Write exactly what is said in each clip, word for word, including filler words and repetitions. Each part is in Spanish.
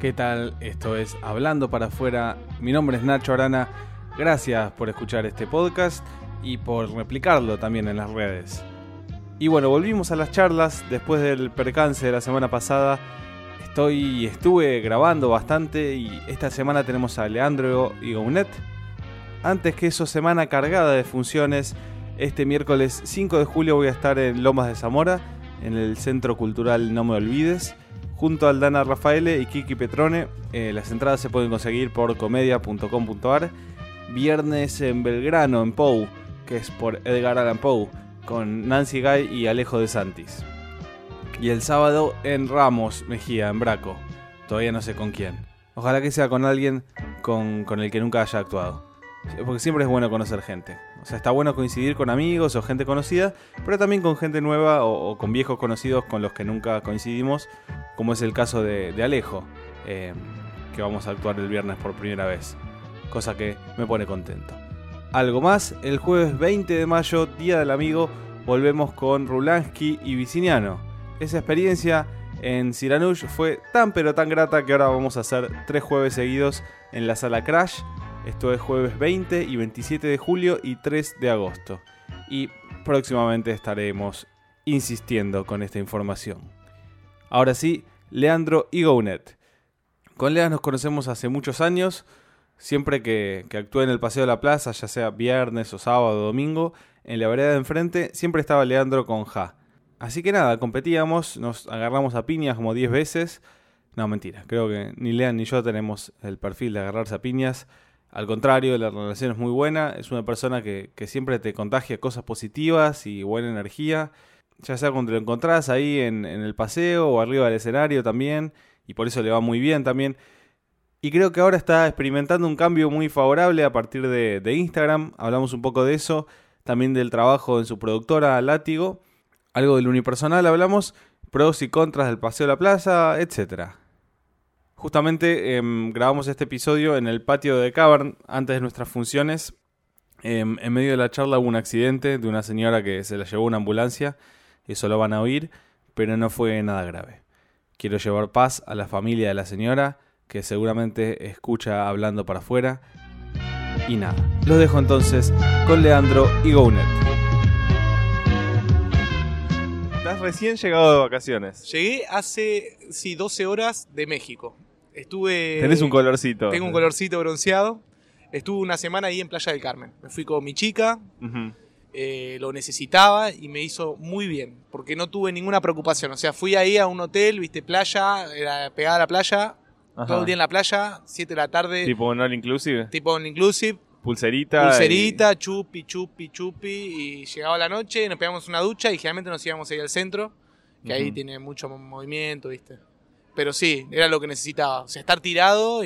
¿Qué tal? Esto es Hablando para Afuera. Mi nombre es Nacho Arana. Gracias por escuchar este podcast y por replicarlo también en las redes. Y bueno, volvimos a las charlas después del percance de la semana pasada. Estoy, estuve grabando bastante y esta semana tenemos a Leandro y Gounet. Antes que eso, semana cargada de funciones. Este miércoles cinco de julio voy a estar en Lomas de Zamora, en el Centro Cultural No Me Olvides, junto a Aldana Rafaele y Kiki Petrone. Eh, las entradas se pueden conseguir por comedia punto com punto a r. Viernes en Belgrano, en Pou, que es por Edgar Allan Poe, con Nancy Guy y Alejo de Santis. Y el sábado en Ramos Mejía, en Braco. Todavía no sé con quién. Ojalá que sea con alguien con, con el que nunca haya actuado. Porque siempre es bueno conocer gente. O sea, está bueno coincidir con amigos o gente conocida, pero también con gente nueva o, o con viejos conocidos con los que nunca coincidimos, como es el caso de, de Alejo, eh, que vamos a actuar el viernes por primera vez. Cosa que me pone contento. Algo más, el jueves veinte de mayo, Día del Amigo, volvemos con Rulansky y Viciniano. Esa experiencia en Siranush fue tan pero tan grata que ahora vamos a hacer tres jueves seguidos en la Sala Crash. Esto es jueves veinte y veintisiete de julio y tres de agosto. Y próximamente estaremos insistiendo con esta información. Ahora sí, Leandro y Gounet. Con Lea nos conocemos hace muchos años. Siempre que, que actué en el Paseo de la Plaza, ya sea viernes o sábado o domingo, en la vereda de enfrente siempre estaba Leandro con Ja. Así que nada, competíamos, nos agarramos a piñas como diez veces. No, mentira, creo que ni Lea ni yo tenemos el perfil de agarrarse a piñas. Al contrario, la relación es muy buena. Es una persona que, que siempre te contagia cosas positivas y buena energía. Ya sea cuando lo encontrás ahí en, en el paseo o arriba del escenario también. Y por eso le va muy bien también. Y creo que ahora está experimentando un cambio muy favorable a partir de, de Instagram. Hablamos un poco de eso. También del trabajo en su productora Látigo. Algo del unipersonal hablamos. Pros y contras del Paseo de la Plaza, etcétera. Justamente eh, grabamos este episodio en el patio de Cavern antes de nuestras funciones. Eh, en medio de la charla hubo un accidente de una señora que se la llevó una ambulancia. Eso lo van a oír, pero no fue nada grave. Quiero llevar paz a la familia de la señora, que seguramente escucha Hablando para Afuera. Y nada, los dejo entonces con Leandro y Gounet. Estás recién llegado de vacaciones. Llegué hace, sí, doce horas de México. Estuve... Tenés un colorcito. Tengo un colorcito bronceado. Estuve una semana ahí en Playa del Carmen. Me fui con mi chica, uh-huh. eh, lo necesitaba y me hizo muy bien, porque no tuve ninguna preocupación. O sea, fui ahí a un hotel, viste, playa, era pegada a la playa, ajá. Todo el día en la playa, siete de la tarde. ¿Tipo all inclusive? Tipo all inclusive. Pulserita. Pulserita, y... chupi, chupi, chupi. Y llegaba la noche, nos pegamos una ducha y generalmente nos íbamos ahí al centro, que uh-huh. ahí tiene mucho movimiento, viste. Pero sí, era lo que necesitaba. O sea, estar tirado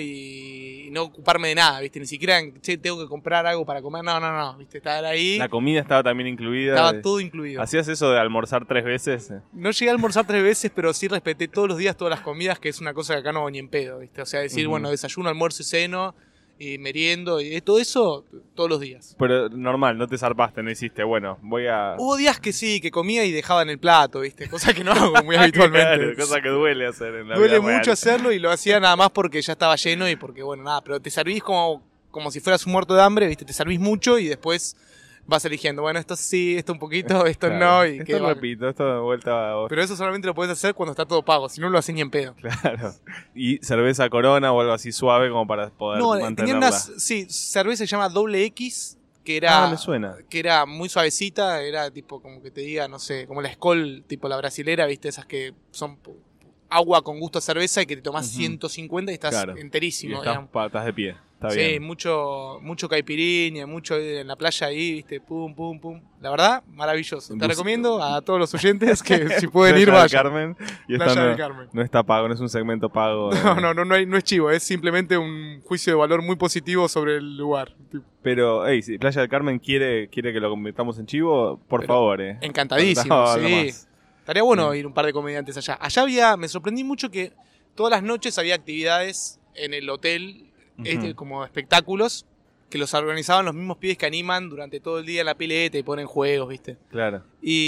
y no ocuparme de nada, ¿viste? Ni siquiera, che, tengo que comprar algo para comer. No, no, no, ¿viste? Estar ahí. La comida estaba también incluida. Estaba de... todo incluido. ¿Hacías eso de almorzar tres veces? No llegué a almorzar tres veces, pero sí respeté todos los días todas las comidas, que es una cosa que acá no hago ni en pedo, ¿viste? O sea, decir, uh-huh. bueno, desayuno, almuerzo y ceno, y meriendo, y todo eso todos los días. Pero normal, no te zarpaste, no hiciste, bueno, voy a... Hubo días que sí, que comía y dejaba en el plato, ¿viste? Cosa que no hago muy habitualmente. Claro, cosa que duele hacer en la Duele vida mucho real. hacerlo y lo hacía nada más porque ya estaba lleno y porque, bueno, nada, pero te servís como, como si fueras un muerto de hambre, ¿viste? Te servís mucho y después vas eligiendo, bueno, esto sí, esto un poquito, esto claro. no. Y esto repito, esto de vuelta a vos. Pero eso solamente lo podés hacer cuando está todo pago, si no lo haces ni en pedo. Claro. Y cerveza Corona o algo así suave como para poder no, mantenerla. Tenía unas, sí, cerveza se llama Doble X, que era, ah, me suena. que era muy suavecita, era tipo como que te diga, no sé, como la Skol, tipo la brasilera, ¿viste? Esas que son agua con gusto a cerveza y que te tomás uh-huh. ciento cincuenta y estás claro. enterísimo. Y estás, estás de pie. Está sí, bien. mucho, mucho caipirinha, mucho en la playa ahí, viste, pum, pum, pum. La verdad, maravilloso. Te recomiendo a todos los oyentes que si pueden ir, vayan. Carmen, y Playa no, del Carmen. No está pago, no es un segmento pago. No, no, no, no, hay, no es chivo, es simplemente un juicio de valor muy positivo sobre el lugar. Pero, hey, si Playa del Carmen quiere, quiere que lo convirtamos en chivo, por Pero, favor, eh. Encantadísimo, no, sí. Estaría bueno sí. ir un par de comediantes allá. Allá había, me sorprendí mucho que todas las noches había actividades en el hotel, uh-huh. este, como espectáculos, que los organizaban los mismos pibes que animan durante todo el día en la pileta y ponen juegos, ¿viste? Claro.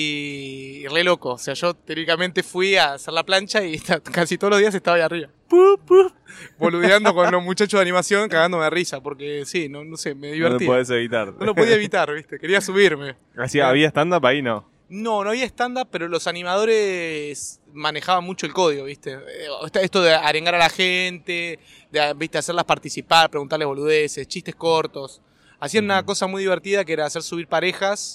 Y, y re loco. O sea, yo teóricamente fui a hacer la plancha y casi todos los días estaba ahí arriba. ¡Pup, pup! Boludeando con los muchachos de animación, cagándome de risa. Porque sí, no, no sé, me divertía. No lo podés evitar. No lo podía evitar, ¿viste? Quería subirme. Así, ¿había stand-up ahí? No. No, no había stand-up, pero los animadores manejaban mucho el código, ¿viste? Esto de arengar a la gente, de, ¿viste? Hacerlas participar, preguntarles boludeces, chistes cortos. Hacían una cosa muy divertida que era hacer subir parejas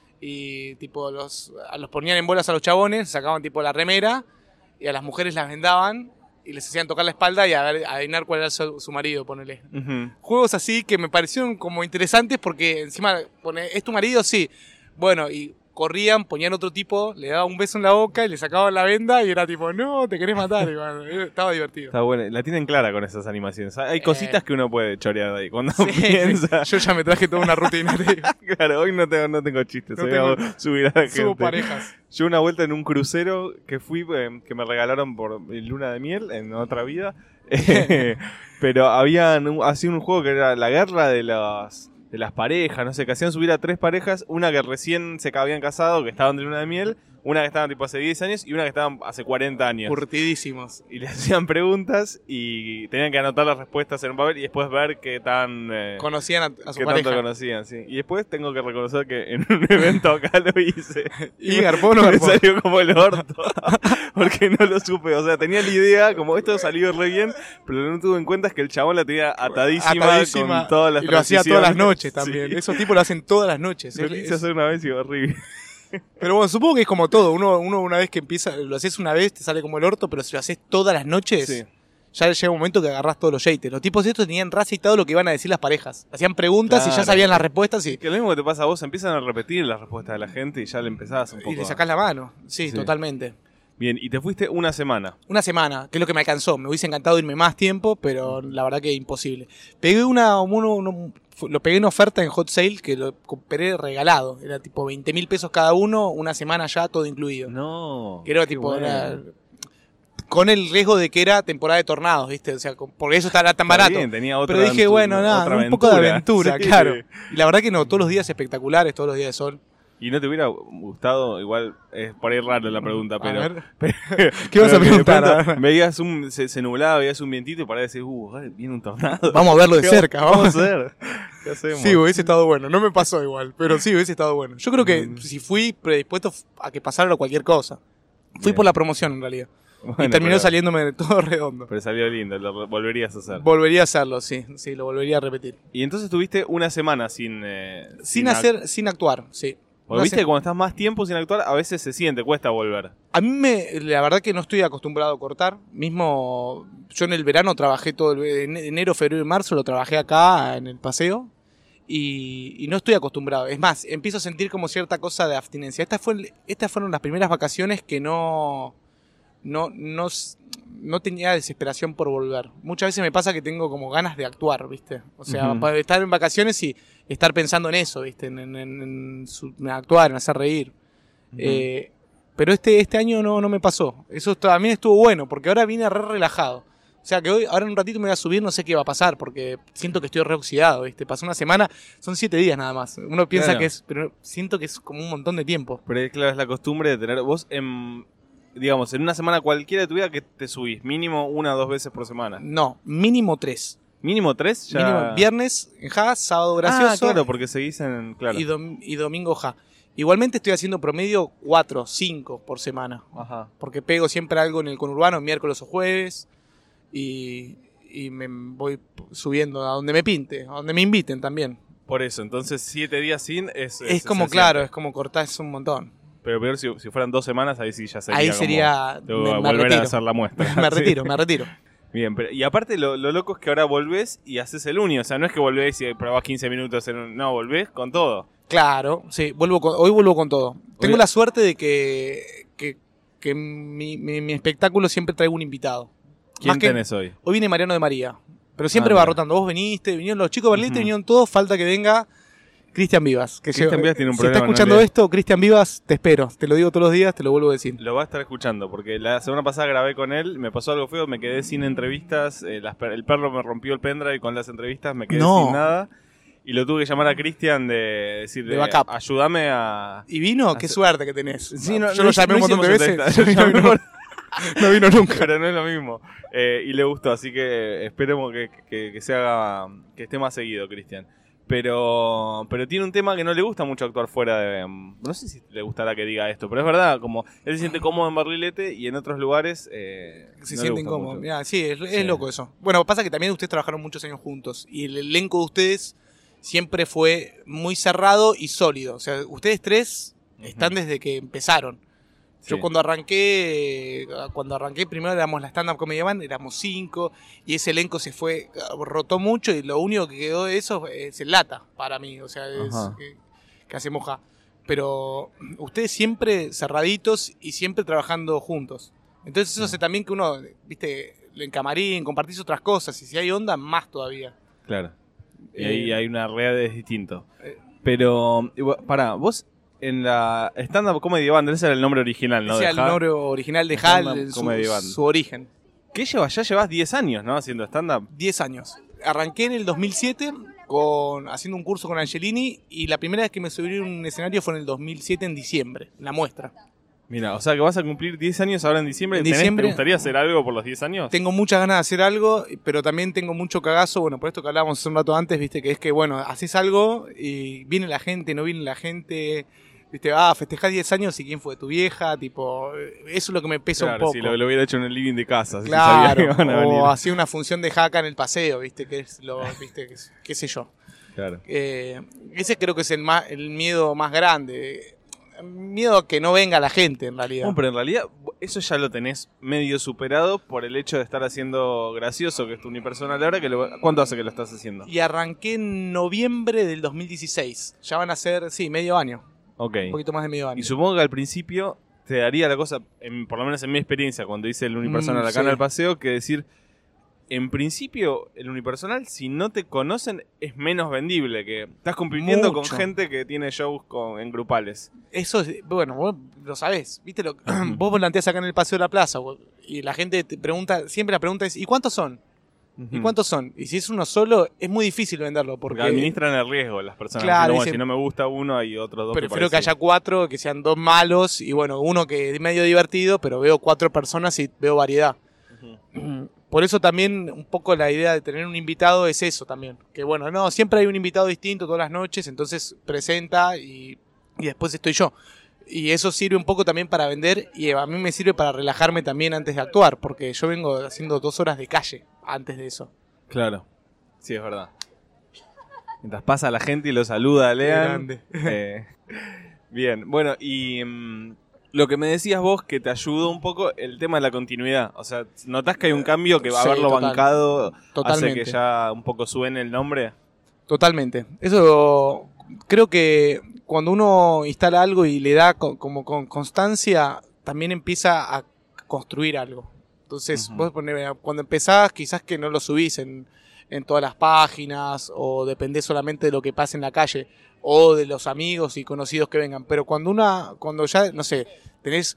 y tipo los, los ponían en bolas a los chabones, sacaban tipo la remera y a las mujeres las vendaban y les hacían tocar la espalda y a ver, a adivinar cuál era su, su marido, ponele. Uh-huh. Juegos así que me parecieron como interesantes porque encima, pone, ¿es tu marido? Sí. Bueno, y corrían, ponían otro tipo, le daban un beso en la boca y le sacaban la venda y era tipo, no, te querés matar. Y bueno, estaba divertido. Está bueno, la tienen clara con esas animaciones. Hay cositas eh, que uno puede chorear de ahí. Cuando sí, piensa... Yo ya me traje toda una rutina. Claro, hoy no tengo, no tengo chistes. No tengo... subir a la gente. Subo parejas. Yo una vuelta en un crucero que fui, eh, que me regalaron por luna de miel en otra vida. Eh, pero habían un, así un juego que era la guerra de las... de las parejas, no sé, que hacían subir a tres parejas, una que recién se habían casado, que estaban de luna de miel, una que estaban tipo hace diez años y una que estaban hace cuarenta años. Curtidísimos. Y les hacían preguntas y tenían que anotar las respuestas en un papel y después ver qué tan... Eh, conocían a, a su qué pareja. Tanto conocían, sí. Y después tengo que reconocer que en un evento acá lo hice. Y garpó, no me garpó. salió como el orto. Porque no lo supe. O sea, tenía la idea, como esto salió re bien, pero lo que no tuve en cuenta es que el chabón la tenía atadísima, atadísima con todas las y lo hacía todas las noches también. Sí. Esos tipos lo hacen todas las noches. Lo quise hacer una vez y horrible. Pero bueno, supongo que es como todo. Uno, uno una vez que empieza, lo haces una vez, te sale como el orto, pero si lo haces todas las noches, sí. Ya llega un momento que agarrás todos los yates. Los tipos de estos tenían recitado lo que iban a decir las parejas. Hacían preguntas claro. Y ya sabían las respuestas. Y... que lo mismo que te pasa a vos, empiezan a repetir las respuestas de la gente y ya le empezás un poco. Y le sacás la mano, sí, sí, totalmente. Bien, y te fuiste una semana. Una semana, que es lo que me alcanzó. Me hubiese encantado irme más tiempo, pero la verdad que imposible. Pegué una, uno, uno, lo pegué en oferta en Hot Sale que lo compré regalado. Era tipo veinte mil pesos cada uno, una semana ya todo incluido. No. Que era tipo, bueno. Era, con el riesgo de que era temporada de tornados, ¿viste? O sea, porque eso estaba tan barato. Bien, tenía otra pero dije, bueno, nada, un aventura. poco de aventura, sí, claro. Sí. Y la verdad que no, todos los días espectaculares, todos los días de sol. ¿Y no te hubiera gustado? Igual es por ahí raro la pregunta, pero... A ver, pero ¿qué vas a preguntar? Veías un... Se, se nublaba, veías un vientito y para decir, uh, viene un tornado. Vamos a verlo de cerca, vamos a ver. ¿Qué hacemos? Sí, hubiese estado bueno. No me pasó igual, pero sí hubiese estado bueno. Yo creo que mm. si fui predispuesto a que pasara cualquier cosa. Fui Bien. Por la promoción en realidad. Bueno, y terminó pero, saliéndome de todo redondo. Pero salió lindo, lo volverías a hacer. Volvería a hacerlo, sí, sí, lo volvería a repetir. Y entonces tuviste una semana sin... Eh, sin, sin hacer, act- sin actuar, sí. Porque viste que cuando estás más tiempo sin actuar, a veces se siente, cuesta volver. A mí, me, la verdad que no estoy acostumbrado a cortar. Mismo, yo en el verano trabajé todo, el, en enero, febrero y marzo lo trabajé acá en el paseo. Y, y no estoy acostumbrado. Es más, empiezo a sentir como cierta cosa de abstinencia. Estas, fue, estas fueron las primeras vacaciones que no... No, no, no tenía desesperación por volver. Muchas veces me pasa que tengo como ganas de actuar, ¿viste? O sea, uh-huh. Para estar en vacaciones y estar pensando en eso, ¿viste? En, en, en, en, su, en actuar, en hacer reír. Uh-huh. Eh, pero este, este año no, no me pasó. Eso también estuvo bueno, porque ahora vine re relajado. O sea, que hoy, ahora en un ratito me voy a subir, no sé qué va a pasar, porque siento que estoy reoxidado, ¿viste? Pasó una semana, son siete días nada más. Uno piensa claro. que es, pero siento que es como un montón de tiempo. Pero es claro, es la costumbre de tener vos en... digamos, en una semana cualquiera de tu vida que te subís, mínimo una o dos veces por semana. No, mínimo tres. ¿Mínimo tres? Ya... Mínimo, viernes en Ja, sábado gracioso. Ah, claro, porque seguís en... Claro. Y, dom- y domingo Ja. Igualmente estoy haciendo promedio cuatro, cinco por semana. Ajá. Porque pego siempre algo en el conurbano, miércoles o jueves. Y, y me voy subiendo a donde me pinte, a donde me inviten también. Por eso, entonces siete días sin es... Es, es como, claro, es como cortás un montón. Pero peor si, si fueran dos semanas, ahí sí ya sería Ahí sería... Como, me, me volver retiro. A hacer la muestra. me retiro, sí. me retiro. Bien, pero, y aparte lo, lo loco es que ahora volvés y haces el uni. O sea, no es que volvés y probás quince minutos en un... No, volvés con todo. Claro, sí, vuelvo con, hoy vuelvo con todo. Tengo Oye. la suerte de que, que, que mi, mi, mi espectáculo siempre traigo un invitado. ¿Quién Más tenés hoy? Hoy viene Mariano de María. Pero siempre ah, va rotando. Vos viniste, vinieron los chicos de Berlín, uh-huh. vinieron todos. Falta que venga Cristian Vivas. Que Cristian Vivas tiene un problema. Si está escuchando esto, Cristian Vivas, te espero. Te lo digo todos los días, te lo vuelvo a decir. Lo va a estar escuchando, porque la semana pasada grabé con él, me pasó algo feo, me quedé sin entrevistas. Eh, las, el perro me rompió el pendrive con las entrevistas, me quedé no. sin nada. Y lo tuve que llamar a Cristian de decir, De backup. ayúdame a... ¿Y vino? a Qué hacer- suerte que tenés. Sí, no, Yo no lo hic- llamé no un montón de hicimos veces. entrevista. No vino, no vino nunca. Pero no es lo mismo. Eh, y le gustó, así que esperemos que, que, que se haga, que esté más seguido, Cristian. Pero pero tiene un tema que no le gusta mucho actuar fuera de... No sé si le gustará que diga esto, pero es verdad, como él se siente cómodo en Barrilete y en otros lugares eh, Se no le siente gusta incómodo. mucho. Mirá, sí, es, es Sí. loco eso. Bueno, pasa que también ustedes trabajaron muchos años juntos y el elenco de ustedes siempre fue muy cerrado y sólido. O sea, ustedes tres están Ujú. desde que empezaron. Yo Sí. cuando arranqué, cuando arranqué primero éramos la Stand Up Comedy Band, éramos cinco, y ese elenco se fue, rotó mucho, y lo único que quedó de eso es el Lata, para mí, o sea, es Ajá. que, que hace moja. Pero ustedes siempre cerraditos y siempre trabajando juntos. Entonces eso hace también que uno, viste, en camarín, compartís otras cosas, y si hay onda, más todavía. Claro. Y Eh, ahí hay una realidad distinto. eh, Pero, igual, pará, vos en la Stand Up Comedy Band, ese era el nombre original, ¿no? ese de era el Hal. nombre original de Stand Hal, Up su, Comedy Band. su origen. ¿Qué llevas? Ya llevas diez años, ¿no? Haciendo stand-up. diez años. Arranqué en el dos mil siete con, haciendo un curso con Angelini y la primera vez que me subí a un escenario fue en el dos mil siete en diciembre, en la muestra. Mira, o sea que vas a cumplir diez años ahora en diciembre. En ¿Tenés- diciembre- ¿Te gustaría hacer algo por los diez años? Tengo muchas ganas de hacer algo, pero también tengo mucho cagazo, bueno, por esto que hablábamos hace un rato antes, viste, que es que, bueno, haces algo y viene la gente, no viene la gente, viste, ah, festejás diez años y quién fue tu vieja, tipo, eso es lo que me pesa Claro, un poco. si lo, lo hubiera hecho en el living de casa. Si sabía que Claro, iban a venir. o hacía una función de jaca en el paseo, viste, que es lo, viste, que es- qué sé yo. Claro. Eh, ese creo que es el, más, el miedo más grande. Miedo a que no venga la gente, en realidad. Bueno, pero en realidad eso ya lo tenés medio superado por el hecho de estar haciendo gracioso, que es tu unipersonal ahora. Que lo, ¿Cuánto hace que lo estás haciendo? Y arranqué en noviembre del dos mil dieciséis. Ya van a ser, sí, medio año. Ok. Un poquito más de medio año. Y supongo que al principio te daría la cosa, en- por lo menos en mi experiencia, cuando hice el unipersonal Mm, acá en sí. el paseo, que decir, en principio, el unipersonal, si no te conocen, es menos vendible, que estás compitiendo Mucho. con gente que tiene shows con, en grupales. Eso es, bueno, vos lo sabés, ¿viste? Lo, vos planteás acá en el Paseo de la Plaza vos- y la gente te pregunta, siempre la pregunta es, ¿y cuántos son? ¿Y Ujú. cuántos son? Y si es uno solo, es muy difícil venderlo porque... Porque administran el riesgo las personas. Claro, diciendo, bueno, dice- si no me gusta uno, hay otros dos Prefiero que parecen. haya cuatro, que sean dos malos y bueno, uno que es medio divertido, pero veo cuatro personas y veo variedad. Ujú. Por eso también un poco la idea de tener un invitado es eso también. Que bueno, no, siempre hay un invitado distinto todas las noches, entonces presenta y, y después estoy yo. Y eso sirve un poco también para vender y a mí me sirve para relajarme también antes de actuar, porque yo vengo haciendo dos horas de calle antes de eso. Claro, sí, es verdad. Mientras pasa la gente y lo saluda a Lean. grande. eh, bien, bueno, y mm, lo que me decías vos que te ayudó un poco el tema de la continuidad. O sea, ¿notás que hay un cambio que va a Sí, haberlo total. bancado Totalmente. hace que ya un poco suene el nombre? Totalmente. Eso creo que cuando uno instala algo y le da co- como con constancia, también empieza a construir algo. Entonces, Ujú. vos ponés- cuando empezás, quizás que no lo subís en, en todas las páginas, o dependés solamente de lo que pase en la calle, o de los amigos y conocidos que vengan. Pero cuando una, cuando ya, no sé, tenés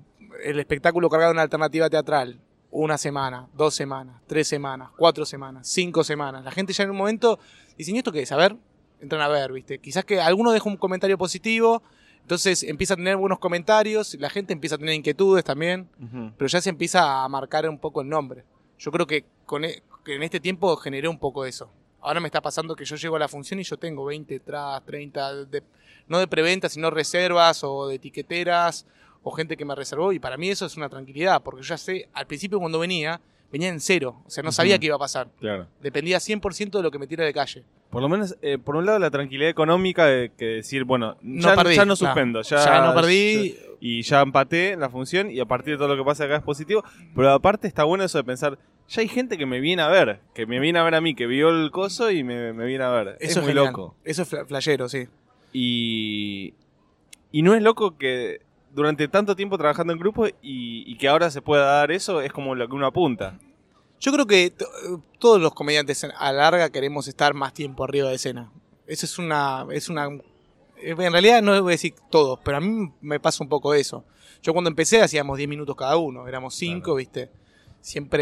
el espectáculo cargado en una alternativa teatral, una semana, dos semanas, tres semanas, cuatro semanas, cinco semanas. La gente ya en un momento dice, ¿y esto qué es? A ver, entran a ver, ¿viste? Quizás que alguno deja un comentario positivo, entonces empieza a tener buenos comentarios, la gente empieza a tener inquietudes también, Ujú. pero ya se empieza a marcar un poco el nombre. Yo creo que, con e- que en este tiempo generé un poco eso. Ahora me está pasando que yo llego a la función y yo tengo veinte, treinta, de, no de preventa, sino reservas o de etiqueteras o gente que me reservó y para mí eso es una tranquilidad, porque yo ya sé, al principio cuando venía, venía en cero, o sea, no sabía Ujú. qué iba a pasar. Claro. Dependía cien por ciento de lo que me tira de calle. Por lo menos, eh, por un lado, la tranquilidad económica de que decir, bueno, No ya, perdí, ya no claro. suspendo, ya, Ya no perdí. ya- y ya empaté la función y a partir de todo lo que pasa acá es positivo. Pero aparte está bueno eso de pensar, ya hay gente que me viene a ver, que me viene a ver a mí, que vio el coso y me, me viene a ver. Eso es muy genial. loco. Eso es fla- flashero, sí. Y, y no es loco que durante tanto tiempo trabajando en grupo y, y que ahora se pueda dar eso, es como lo que uno apunta. Yo creo que t- todos los comediantes a la larga queremos estar más tiempo arriba de escena. Eso es una, es una, en realidad no voy a decir todos, pero a mí me pasa un poco eso. Yo cuando empecé hacíamos diez minutos cada uno, éramos cinco, Claro. ¿viste? Siempre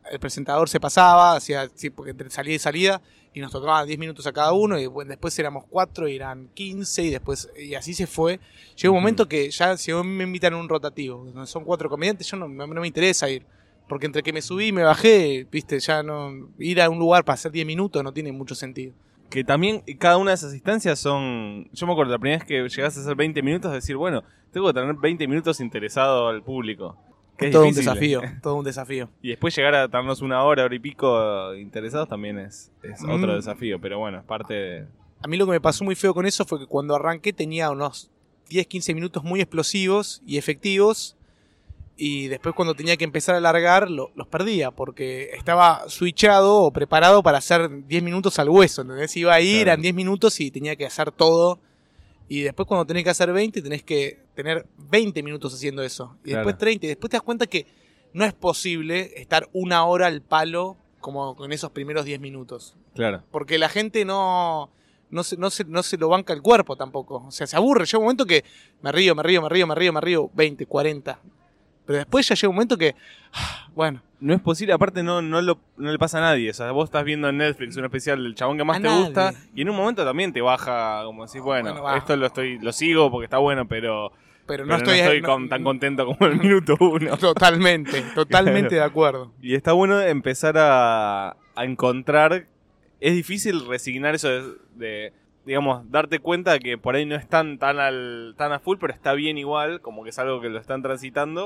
el presentador se pasaba, hacía, sí, porque entre salida y salida, y nos tocaba diez minutos a cada uno, y bueno, después éramos cuatro, y eran quince, y después, y así se fue. Llegó un momento que ya, si me invitan a un rotativo, donde son cuatro comediantes, yo no, no, no me interesa ir. Porque entre que me subí y me bajé, viste, ya no, ir a un lugar para hacer diez minutos no tiene mucho sentido. Que también cada una de esas instancias son... Yo me acuerdo, la primera vez que llegaste a hacer veinte minutos, decir, bueno, tengo que tener veinte minutos interesado al público. Que es todo difícil. un desafío, todo un desafío. Y después llegar a darnos una hora, hora y pico interesados también es, es Mm. otro desafío, pero bueno, es parte de... A mí lo que me pasó muy feo con eso fue que cuando arranqué tenía unos diez, quince minutos muy explosivos y efectivos, y después cuando tenía que empezar a alargar lo, los perdía, porque estaba switchado o preparado para hacer diez minutos al hueso, ¿entendés? Iba a ir, Claro. eran diez minutos y tenía que hacer todo, y después cuando tenés que hacer veinte, tenés que tener veinte minutos haciendo eso, y Claro. después treinta, y después te das cuenta que no es posible estar una hora al palo como con esos primeros diez minutos, Claro. porque la gente no... No se, no, se, no se lo banca el cuerpo tampoco. O sea, se aburre. Llega un momento que me río, me río, me río, me río, me río, veinte, cuarenta. Pero después ya llega un momento que, bueno, No es posible, aparte no, no, lo, no le pasa a nadie. O sea, vos estás viendo en Netflix un especial del chabón que más A te nadie. gusta y en un momento también te baja, como decís, bueno, Bueno, va. esto lo estoy lo sigo porque está bueno, pero, pero pero no estoy, no- con- tan contento como el minuto uno. Totalmente, totalmente Claro. de acuerdo. Y está bueno empezar a, a encontrar... Es difícil resignar eso de, de, digamos, darte cuenta que por ahí no están tan, al, tan a full, pero está bien igual, como que es algo que lo están transitando.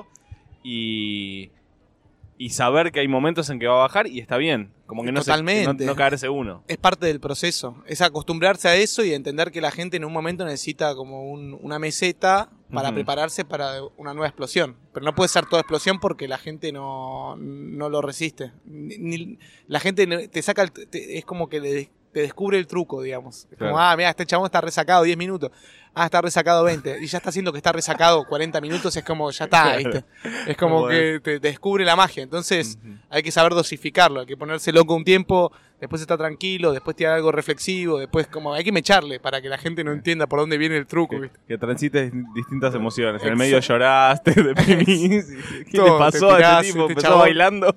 Y, y saber que hay momentos en que va a bajar y está bien. Como que no, se, Totalmente. no, no caerse uno. Es parte del proceso. Es acostumbrarse a eso y entender que la gente en un momento necesita como un- una meseta para Ujú. prepararse para una nueva explosión. Pero no puede ser toda explosión porque la gente no, no lo resiste. Ni- ni- la gente no- te saca, el- te- es como que le- te descubre el truco, digamos. Es como, Claro. ah, mira, este chabón está resacado diez minutos. Ah, está resacado veinte. Y ya está haciendo que está resacado cuarenta minutos. Es como, ya está, Claro. ¿viste? Es como Bueno. que te, te descubre la magia. Entonces, Ujú. hay que saber dosificarlo. Hay que ponerse loco un tiempo, después está tranquilo, después tirar algo reflexivo, después como hay que mecharle para que la gente no entienda por dónde viene el truco, Que, ¿viste? que transites distintas emociones. En el Exacto. medio lloraste, deprimís. ¿Qué Todo, le pasó te a tirás, este tipo? este Empezó chabón. bailando.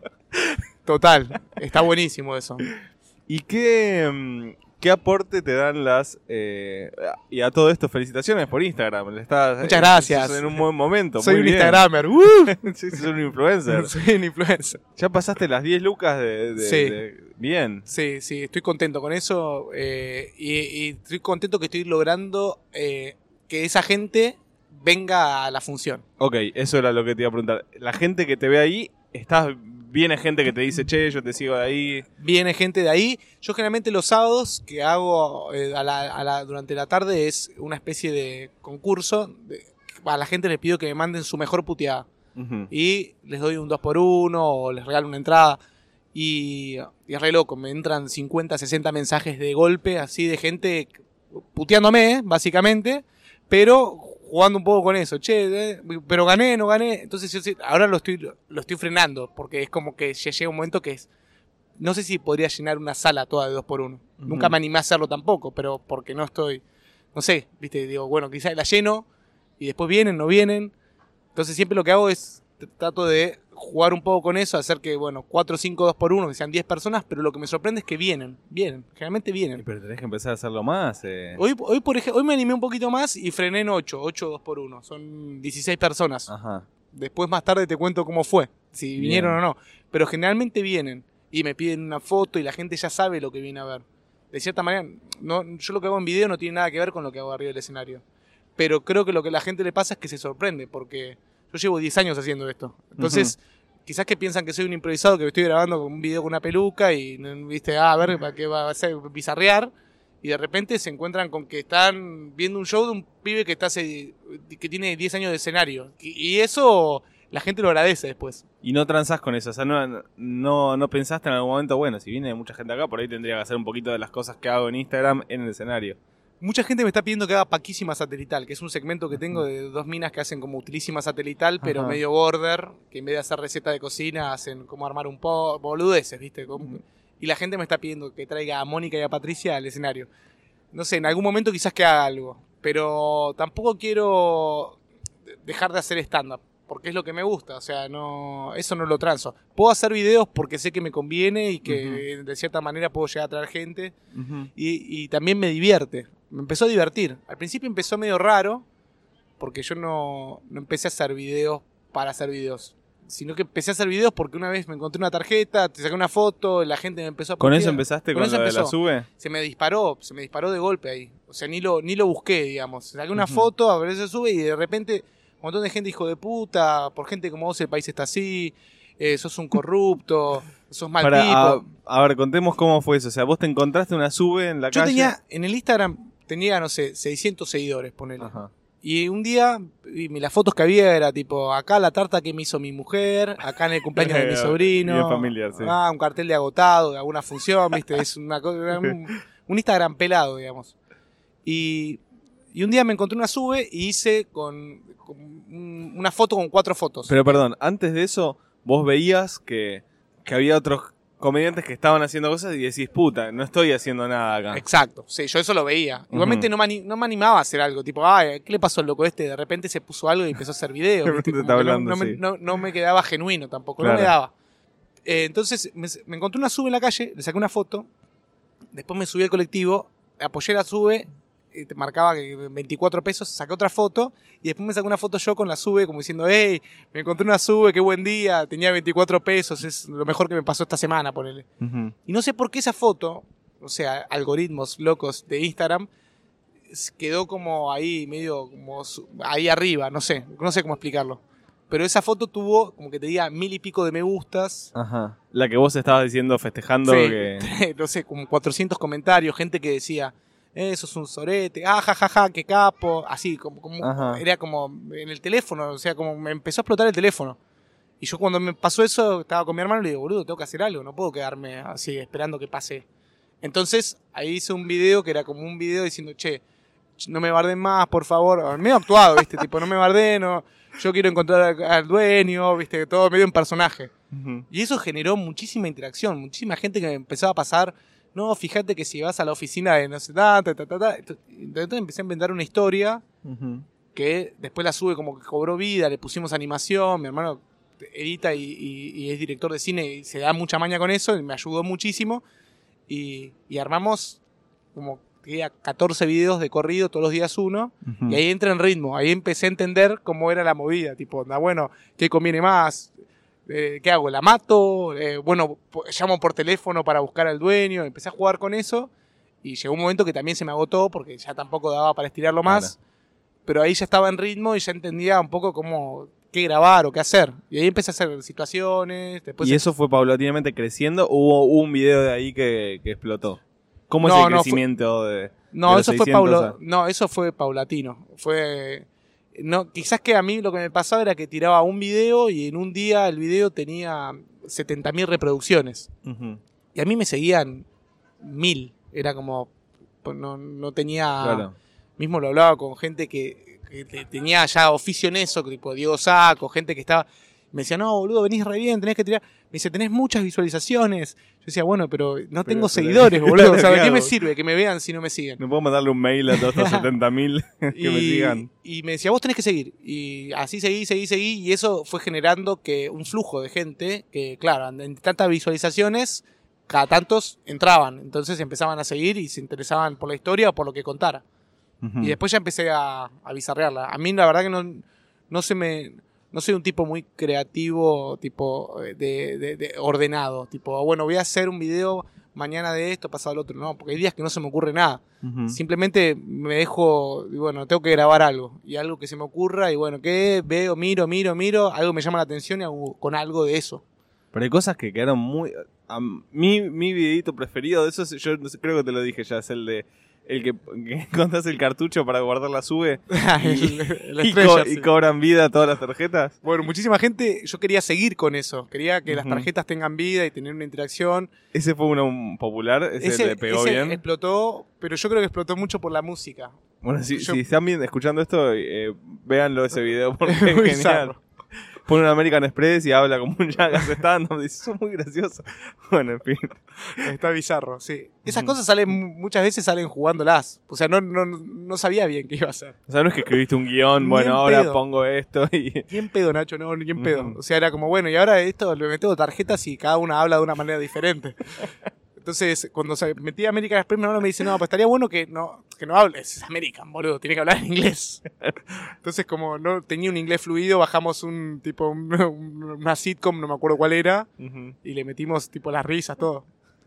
Total. Está buenísimo eso. ¿Y qué, mm, qué aporte te dan las... eh, y a todo esto, felicitaciones por Instagram. Le estás, Muchas eh, gracias. sos en un buen momento. Soy muy un bien. Instagramer. ¡Uh! Sí, sos un influencer. Soy un influencer. Ya pasaste las diez lucas de... de- Sí. de- bien. Sí, sí, estoy contento con eso. eh, y, y estoy contento que estoy logrando eh, que esa gente venga a la función. Ok, eso era lo que te iba a preguntar. La gente que te ve ahí, estás... Viene gente que te dice, che, yo te sigo de ahí. Viene gente de ahí. Yo generalmente los sábados que hago eh, a la- a la- durante la tarde es una especie de concurso. De- a la gente les pido que me manden su mejor puteada. Ujú. Y les doy un dos por uno o les regalo una entrada. Y, y es re loco, me entran cincuenta, sesenta mensajes de golpe, así de gente puteándome, básicamente, pero jugando un poco con eso. Che, eh, pero gané, no gané. Entonces yo sí- ahora lo estoy, lo estoy frenando, porque es como que ya llega un momento que es... No sé si podría llenar una sala toda de dos por uno. Ujú. Nunca me animé a hacerlo tampoco, pero porque no estoy... No sé, viste, digo, bueno, quizás la lleno y después vienen, no vienen. Entonces siempre lo que hago es t- trato de jugar un poco con eso, hacer que, bueno, cuatro, cinco, dos por uno, que sean diez personas, pero lo que me sorprende es que vienen, vienen, generalmente vienen. Pero tenés que empezar a hacerlo más. eh. Hoy, hoy, por ejemplo, hoy me animé un poquito más y frené en ocho, ocho dos por uno, son dieciséis personas. Ajá. Después más tarde te cuento cómo fue, si Bien. vinieron o no. Pero generalmente vienen y me piden una foto y la gente ya sabe lo que viene a ver. De cierta manera, no, yo lo que hago en video no tiene nada que ver con lo que hago arriba del escenario. Pero creo que lo que a la gente le pasa es que se sorprende, porque yo llevo diez años haciendo esto. Entonces, quizás que piensan que soy un improvisado, que me estoy grabando con un video con una peluca y, viste, ah, a ver, ¿para qué va a hacer? Bizarrear. Y de repente se encuentran con que están viendo un show de un pibe que está hace, que tiene diez años de escenario. Y, y eso la gente lo agradece después. Y no transás con eso, o sea, no, no, no pensaste en algún momento, bueno, si viene mucha gente acá, por ahí tendría que hacer un poquito de las cosas que hago en Instagram en el escenario. Mucha gente me está pidiendo que haga Paquísima Satelital, que es un segmento que tengo de dos minas que hacen como Utilísima Satelital, pero Ajá. medio border, que en vez de hacer receta de cocina hacen como armar un po' boludeces, ¿viste? Como- y la gente me está pidiendo que traiga a Mónica y a Patricia al escenario. No sé, en algún momento quizás que haga algo, pero tampoco quiero dejar de hacer stand-up, porque es lo que me gusta, o sea, no eso no lo transo. Puedo hacer videos porque sé que me conviene y que uh-huh. de cierta manera puedo llegar a traer gente uh-huh. y, y también me divierte. Me empezó a divertir. Al principio empezó medio raro porque yo no, no empecé a hacer videos para hacer videos, sino que empecé a hacer videos porque una vez me encontré una tarjeta, te saqué una foto, la gente me empezó a ¿Con eso empezaste con, con eso lo empezó. de la sube? Se me disparó, se me disparó de golpe ahí. O sea, ni lo, ni lo busqué, digamos. Saqué una uh-huh. foto, a ver se sube y de repente un montón de gente hijo de puta, por gente como vos el país está así, eh, sos un corrupto, sos mal Para, tipo. A, a ver, contemos cómo fue eso. O sea, vos te encontraste una sube en la Yo calle. Yo tenía, en el Instagram tenía, no sé, seiscientos seguidores, ponele. Ajá. Y un día, y las fotos que había era tipo, acá la tarta que me hizo mi mujer, acá en el cumpleaños de mi sobrino. Bien familiar, sí. Ah, un cartel de agotado, de alguna función, viste, es una cosa, un, un Instagram pelado, digamos. Y, y un día me encontré una sube y hice con, con una foto con cuatro fotos. Pero perdón, antes de eso, vos veías que, que había otros comediantes que estaban haciendo cosas y decís, puta, no estoy haciendo nada acá. Exacto, sí, yo eso lo veía. Igualmente uh-huh. no, me, no me animaba a hacer algo, tipo, ay, ¿qué le pasó al loco este? De repente se puso algo y empezó a hacer videos. Está hablando, no, no, sí. me, no, no me quedaba genuino tampoco, claro. no me daba. Eh, entonces me, me encontré una sube en la calle, le saqué una foto, después me subí al colectivo, apoyé la sube, eh, te marcaba que veinticuatro pesos, saqué otra foto y después me saqué una foto yo con la sube como diciendo, hey, me encontré una sube, qué buen día, tenía veinticuatro pesos, es lo mejor que me pasó esta semana, ponele. Uh-huh. Y no sé por qué esa foto, o sea, algoritmos locos de Instagram, quedó como ahí, medio como ahí arriba, no sé, no sé cómo explicarlo. Pero esa foto tuvo, como que te diga, mil y pico de me gustas. Ajá. La que vos estabas diciendo, festejando. Sí, que... no sé, como cuatrocientos comentarios, gente que decía, eso es un sorete, ah, ja, ja, ja, qué capo. Así, como, como era como en el teléfono, o sea, como me empezó a explotar el teléfono. Y yo cuando me pasó eso, estaba con mi hermano y le digo, boludo, tengo que hacer algo, no puedo quedarme así esperando que pase. Entonces, ahí hice un video que era como un video diciendo, che, no me barden más, por favor. Medio actuado, ¿viste? Tipo, no me barden, no... Yo quiero encontrar al, al dueño, viste, todo medio en personaje. Uh-huh. Y eso generó muchísima interacción, muchísima gente que me empezaba a pasar, no, fíjate que si vas a la oficina de no sé, ta, ta, ta, ta, ta. Entonces empecé a inventar una historia uh-huh. que después la sube como que cobró vida, le pusimos animación, mi hermano edita y, y, y es director de cine y se da mucha maña con eso, y me ayudó muchísimo y, y armamos como... Tenía catorce videos de corrido, todos los días uno, uh-huh. y ahí entra en ritmo, ahí empecé a entender cómo era la movida, tipo, ah, bueno, ¿qué conviene más? Eh, ¿Qué hago? ¿La mato? Eh, bueno, llamo por teléfono para buscar al dueño, empecé a jugar con eso, y llegó un momento que también se me agotó, porque ya tampoco daba para estirarlo más, claro. Pero ahí ya estaba en ritmo y ya entendía un poco cómo, qué grabar o qué hacer, y ahí empecé a hacer situaciones. Después ¿Y se... eso fue paulatinamente creciendo? ¿Hubo un video de ahí que, que explotó? ¿Cómo no, es el crecimiento no, fue, de, no, de eso fue paulo, no, eso fue paulatino. Fue no, quizás que a mí lo que me pasaba era que tiraba un video y en un día el video tenía setenta mil reproducciones. Uh-huh. Y a mí me seguían mil. Era como no, no tenía claro. Mismo lo hablaba con gente que, que tenía ya oficio en eso, tipo Diego Saco, gente que estaba me decía, no, boludo, venís re bien, tenés que tirar. Me dice, tenés muchas visualizaciones. Yo decía, bueno, pero no pero, tengo pero, seguidores, boludo. O sea, ¿de qué me sirve que me vean si no me siguen? No puedo mandarle un mail a todos los setenta mil que y, me sigan. Y me decía, vos tenés que seguir. Y así seguí, seguí, seguí. Y eso fue generando que un flujo de gente que, claro, en tantas visualizaciones, cada tantos entraban. Entonces empezaban a seguir y se interesaban por la historia o por lo que contara. Uh-huh. Y después ya empecé a, a bizarrearla. A mí la verdad que no, no se me... No soy un tipo muy creativo, tipo de, de, de ordenado. Tipo, bueno, voy a hacer un video mañana de esto, pasado el otro. No, porque hay días que no se me ocurre nada. Uh-huh. Simplemente me dejo, y bueno, tengo que grabar algo. Y algo que se me ocurra, y bueno, ¿qué? Veo, miro, miro, miro. Algo me llama la atención y hago con algo de eso. Pero hay cosas que quedaron muy... Um, mi, mi videito preferido de eso, yo creo que te lo dije ya, es el de... El que, que contás el cartucho para guardar la sube y, el, el y, co- sí. y cobran vida todas las tarjetas. Bueno, muchísima gente, yo quería seguir con eso. Quería que uh-huh. las tarjetas tengan vida y tener una interacción. ¿Ese fue uno popular? ¿Ese, ese le pegó ese bien? Explotó, pero yo creo que explotó mucho por la música. Bueno, si, yo, si están bien escuchando esto, eh, véanlo ese video porque es genial. pone un American Express y habla como un Jackass stand-up. Dice, eso es muy gracioso. Bueno, en fin. Está bizarro, sí. Esas cosas salen, muchas veces salen jugándolas. O sea, no, no, no sabía bien qué iba a hacer. O sea, no es que escribiste un guión, Ni bueno, en ahora pedo. pongo esto y... Ni en pedo, Nacho, no, ni en pedo. Ujú. O sea, era como, bueno, y ahora esto le meto tarjetas y cada una habla de una manera diferente. Entonces, cuando se metí a American Express, mi hermano me dice, no, pues estaría bueno que no, que no hables. Es American, boludo, tiene que hablar en inglés. Entonces, como no tenía un inglés fluido, bajamos un tipo, un- un- una sitcom, no me acuerdo cuál era, Ujú. y le metimos tipo las risas, todo.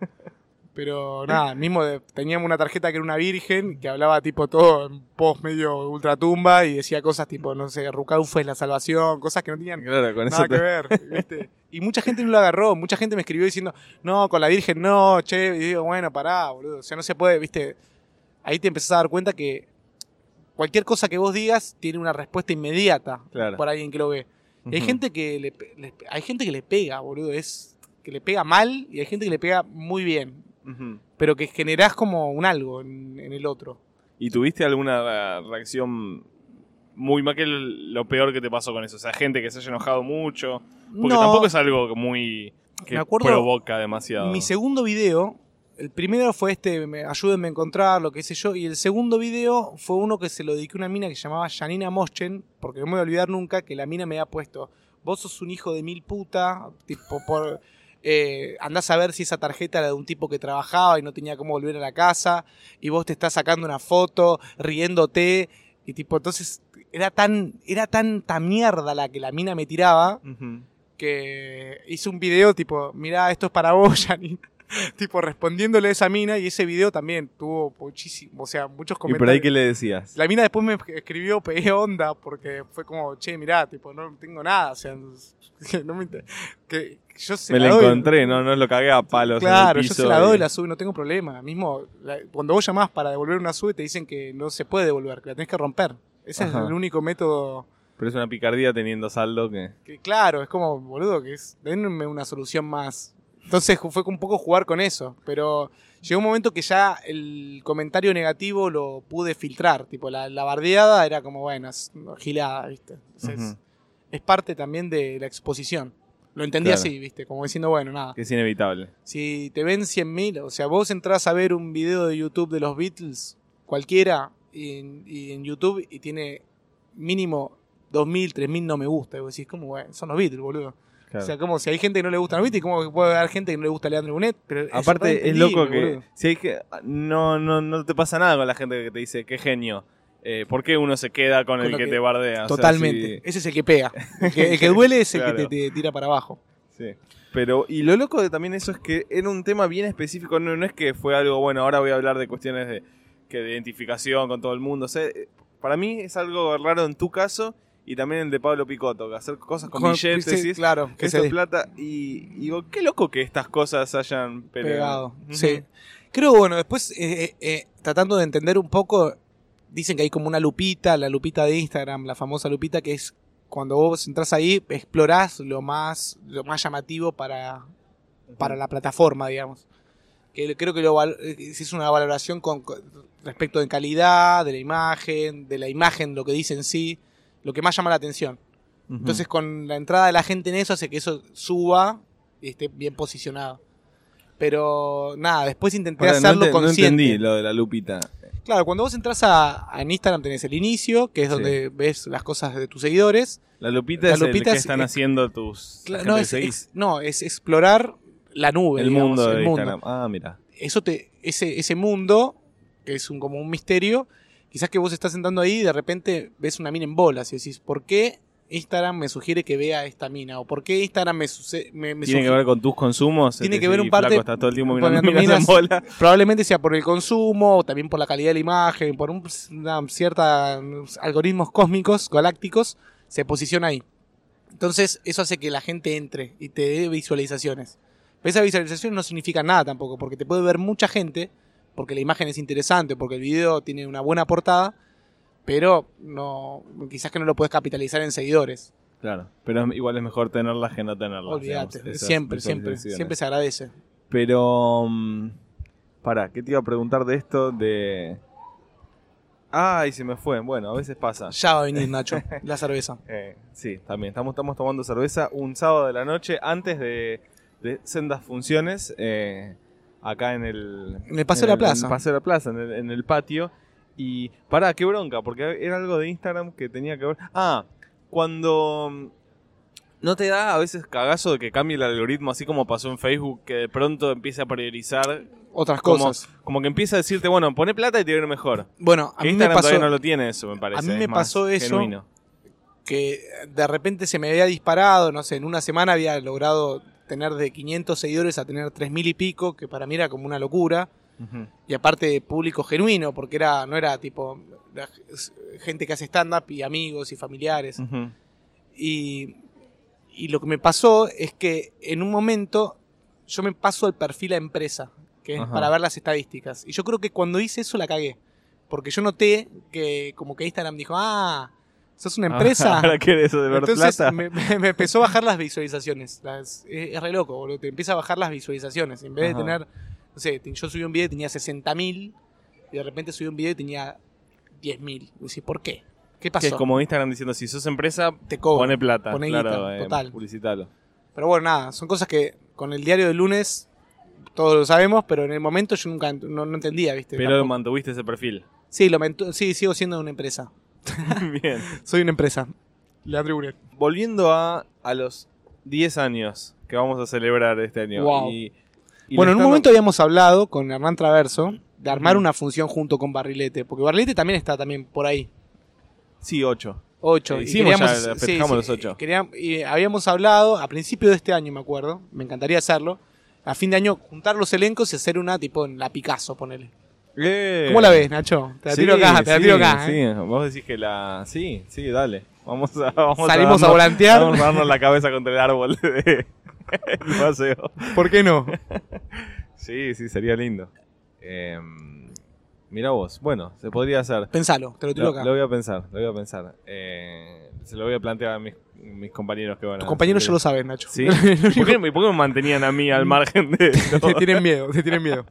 Pero nada, mismo de- teníamos una tarjeta que era una virgen, que hablaba tipo todo en post medio ultratumba y decía cosas tipo, no sé, Rucaufo es la salvación, cosas que no tenían Claro, con nada eso que te... ver, ¿viste? Y mucha gente no lo agarró, mucha gente me escribió diciendo, no, con la virgen no, che, y digo, bueno, pará, boludo, o sea, no se puede, ¿viste? Ahí te empezás a dar cuenta que cualquier cosa que vos digas tiene una respuesta inmediata Claro. por alguien que lo ve. Y hay Ujú. gente que le, pe- le- hay gente que le pega, boludo, es que le pega mal y hay gente que le pega muy bien, Ujú. pero que generás como un algo en, en el otro. ¿Y tuviste alguna eh, reacción muy mal? Que lo peor que te pasó con eso? O sea, gente que se haya enojado mucho. Porque No, tampoco es algo muy... que Me acuerdo- provoca demasiado. mi segundo video, el primero fue este, me, ayúdenme a encontrar, lo que sé yo, y el segundo video fue uno que se lo dediqué a una mina que se llamaba Janina Moschen, porque no me voy a olvidar nunca que la mina me había puesto, vos sos un hijo de mil puta, tipo, por... Eh, andás a ver si esa tarjeta era de un tipo que trabajaba y no tenía cómo volver a la casa, y vos te estás sacando una foto, riéndote, y tipo, entonces era tan, era tanta mierda la que la mina me tiraba, Ujú. que hice un video tipo, mirá, esto es para vos, Janine. Tipo, respondiéndole a esa mina, y ese video también tuvo muchísimo, o sea, muchos ¿Y por comentarios. ahí qué le decías? La mina después me escribió, pegué onda, porque fue como, che, mirá, tipo, no tengo nada, o sea, no me inter- que yo se Me la doy. encontré, no, no lo cagué a palos Claro, en el yo piso. se la doy, y- la subo y no tengo problema. Mismo, la- cuando vos llamás para devolver una sube, te dicen que no se puede devolver, que la tenés que romper. Ese Ajá. es el único método. Pero es una picardía teniendo saldo que... Que claro, es como, boludo, que es, denme una solución más. Entonces ju- fue un poco jugar con eso, pero llegó un momento que ya el comentario negativo lo pude filtrar, tipo la, la bardeada era como, bueno, es gilada, ¿viste? Entonces, Ujú. es parte también de la exposición. Lo entendí Claro. así, ¿viste? Como diciendo, bueno, nada. que es inevitable. Si te ven cien mil, o sea, vos entrás a ver un video de YouTube de los Beatles, cualquiera, y, y en YouTube, y tiene mínimo dos mil, tres mil no me gusta. Y vos decís, ¿cómo, bueno? Son los Beatles, boludo. Claro. O sea, como si hay gente que no le gusta los Beatles, ¿cómo puede haber gente que no le gusta Leandro Bonet? Pero eso Aparte, re es loco entendible, que... boludo. Si hay que no, no, no te pasa nada con la gente que te dice, qué genio. Eh, ¿Por qué uno se queda con, Con el lo que, que- te bardea? O sea, Totalmente. si- Ese es el que pega. El que, el que duele es el Claro. que te, te tira para abajo. Sí. Pero, y lo loco de también eso es que era un tema bien específico, no, no es que fue algo, bueno, ahora voy a hablar de cuestiones de, que de identificación con todo el mundo. O sea, eh, para mí es algo raro en tu caso y también el de Pablo Picotto, que hacer cosas con, billetes, sí, ¿sí? claro, que esto se es plata. Y, y digo, qué loco que estas cosas hayan pegado. pegado. Ujú. Sí. Creo, bueno, después, eh, eh, eh, tratando de entender un poco, dicen que hay como una lupita, la lupita de Instagram, la famosa lupita, que es cuando vos entras ahí, explorás lo más, lo más llamativo para, para la plataforma, digamos. Que creo que lo, val- eh, es una valoración con, con respecto de calidad, de la imagen, de la imagen, lo que dice en sí, lo que más llama la atención. Ujú. Entonces, con la entrada de la gente en eso, hace que eso suba y esté bien posicionado. Pero nada, después intenté Ahora, no hacerlo ente- no consciente. entendí lo de la lupita. Claro, cuando vos entras a, a en Instagram tenés el inicio, que es Sí. donde ves las cosas de tus seguidores. La lupita La es el lupita que es- están es- haciendo tus... la Cla- gente no, que es, seguís. es- no, es explorar la nube. el digamos, mundo el de mundo. Instagram. Ah, mira. Eso te, ese, ese mundo, que es un, como un misterio, quizás que vos estás entrando ahí y de repente ves una mina en bolas y decís, ¿por qué Instagram me sugiere que vea esta mina? ¿O por qué Instagram me, suce- me, me ¿Tiene que sugi- ver con tus consumos? Tiene Te que ver decís, un parte- flaco, estás todo el tiempo mirando mirando minas en minas, bola. Probablemente sea por el consumo, o también por la calidad de la imagen, por un, una cierta unos algoritmos cósmicos, galácticos, se posiciona ahí. Entonces, eso hace que la gente entre y te dé visualizaciones. Pero esas visualizaciones no significan nada tampoco, porque te puede ver mucha gente, porque la imagen es interesante, porque el video tiene una buena portada, pero no, quizás que no lo puedes capitalizar en seguidores. Claro, pero igual es mejor tenerlas que no tenerlas. Olvídate, digamos, esas siempre, siempre, visualizaciones. siempre se agradece. Pero, um, pará, ¿qué te iba a preguntar de esto? De... Ay, se me fue. Bueno, a veces pasa. Ya va a venir, Nacho, la cerveza. Eh, sí, también. Estamos, estamos tomando cerveza un sábado de la noche antes de, de sendas funciones eh, acá en el... En el Paseo de la Plaza. En el Paseo de la Plaza, en el, en el patio. Y pará, qué bronca, porque era algo de Instagram que tenía que ver... Ah, cuando... ¿No te da a veces cagazo de que cambie el algoritmo, así como pasó en Facebook, que de pronto empiece a priorizar otras como, cosas? Como que empieza a decirte, bueno, poné plata y te va a ir mejor. Bueno, a que mí Instagram me pasó, todavía no lo tiene eso, me parece. A mí me es más pasó eso, genuino. Que de repente se me había disparado, no sé, en una semana había logrado tener de quinientos seguidores a tener tres mil y pico, que para mí era como una locura. Uh-huh. Y aparte público genuino, porque era no era tipo la gente que hace stand-up y amigos y familiares. Uh-huh. Y... Y lo que me pasó es que en un momento yo me paso el perfil a empresa, que es Ajá. para ver las estadísticas. Y yo creo que cuando hice eso la cagué. Porque yo noté que como que Instagram dijo, ah, ¿sos una empresa? ¿Ahora qué eso de ver Entonces plata? me, me, me empezó a bajar las visualizaciones. Las, es, es re loco, boludo. Te empieza a bajar las visualizaciones. En vez Ajá. de tener, no sé, yo subí un video y tenía sesenta mil y de repente subí un video y tenía diez mil. Y decís, ¿por qué? ¿Qué pasó? Que es como Instagram diciendo, si sos empresa, te cobro, pone plata. pone claro, guita, eh, total. Publicitalo. Pero bueno, nada, son cosas que con el diario del lunes todos lo sabemos, pero en el momento yo nunca no, no entendía, ¿viste? Pero Tampoco. mantuviste ese perfil. Sí, lo mantu- sí, sigo siendo una empresa. Bien. Soy una empresa. Leandro Buret. Volviendo a, a los diez años que vamos a celebrar este año. Wow. Y, y Bueno, en un stand-up- momento habíamos hablado con Hernán Traverso de armar Ujú. una función junto con Barrilete, porque Barrilete también está también por ahí. Sí, ocho. Ocho. Eh, y hicimos ya, queríamos- festejamos los ocho. queríamos- y habíamos hablado a principio de este año, me acuerdo, me encantaría hacerlo, a fin de año juntar los elencos y hacer una tipo en la Picasso, ponele. Eh. ¿Cómo la ves, Nacho? Te la Sí, tiro acá, te la sí, tiro acá. ¿eh? Sí, vos decís que la... Sí, sí, dale. Vamos a, vamos Salimos a darnos- volantear. Vamos a darnos la cabeza contra el árbol de el paseo. ¿Por qué no? Sí, sí, sería lindo. Eh, Mirá vos. Bueno, se podría hacer. Pensalo, te lo tiro Lo, acá. lo voy a pensar, lo voy a pensar. Eh, se lo voy a plantear a mis, mis compañeros que van a... Tus compañeros ya lo saben, Nacho. ¿Sí? ¿Por qué, por qué me mantenían a mí al margen de esto? Te tienen miedo, te tienen miedo.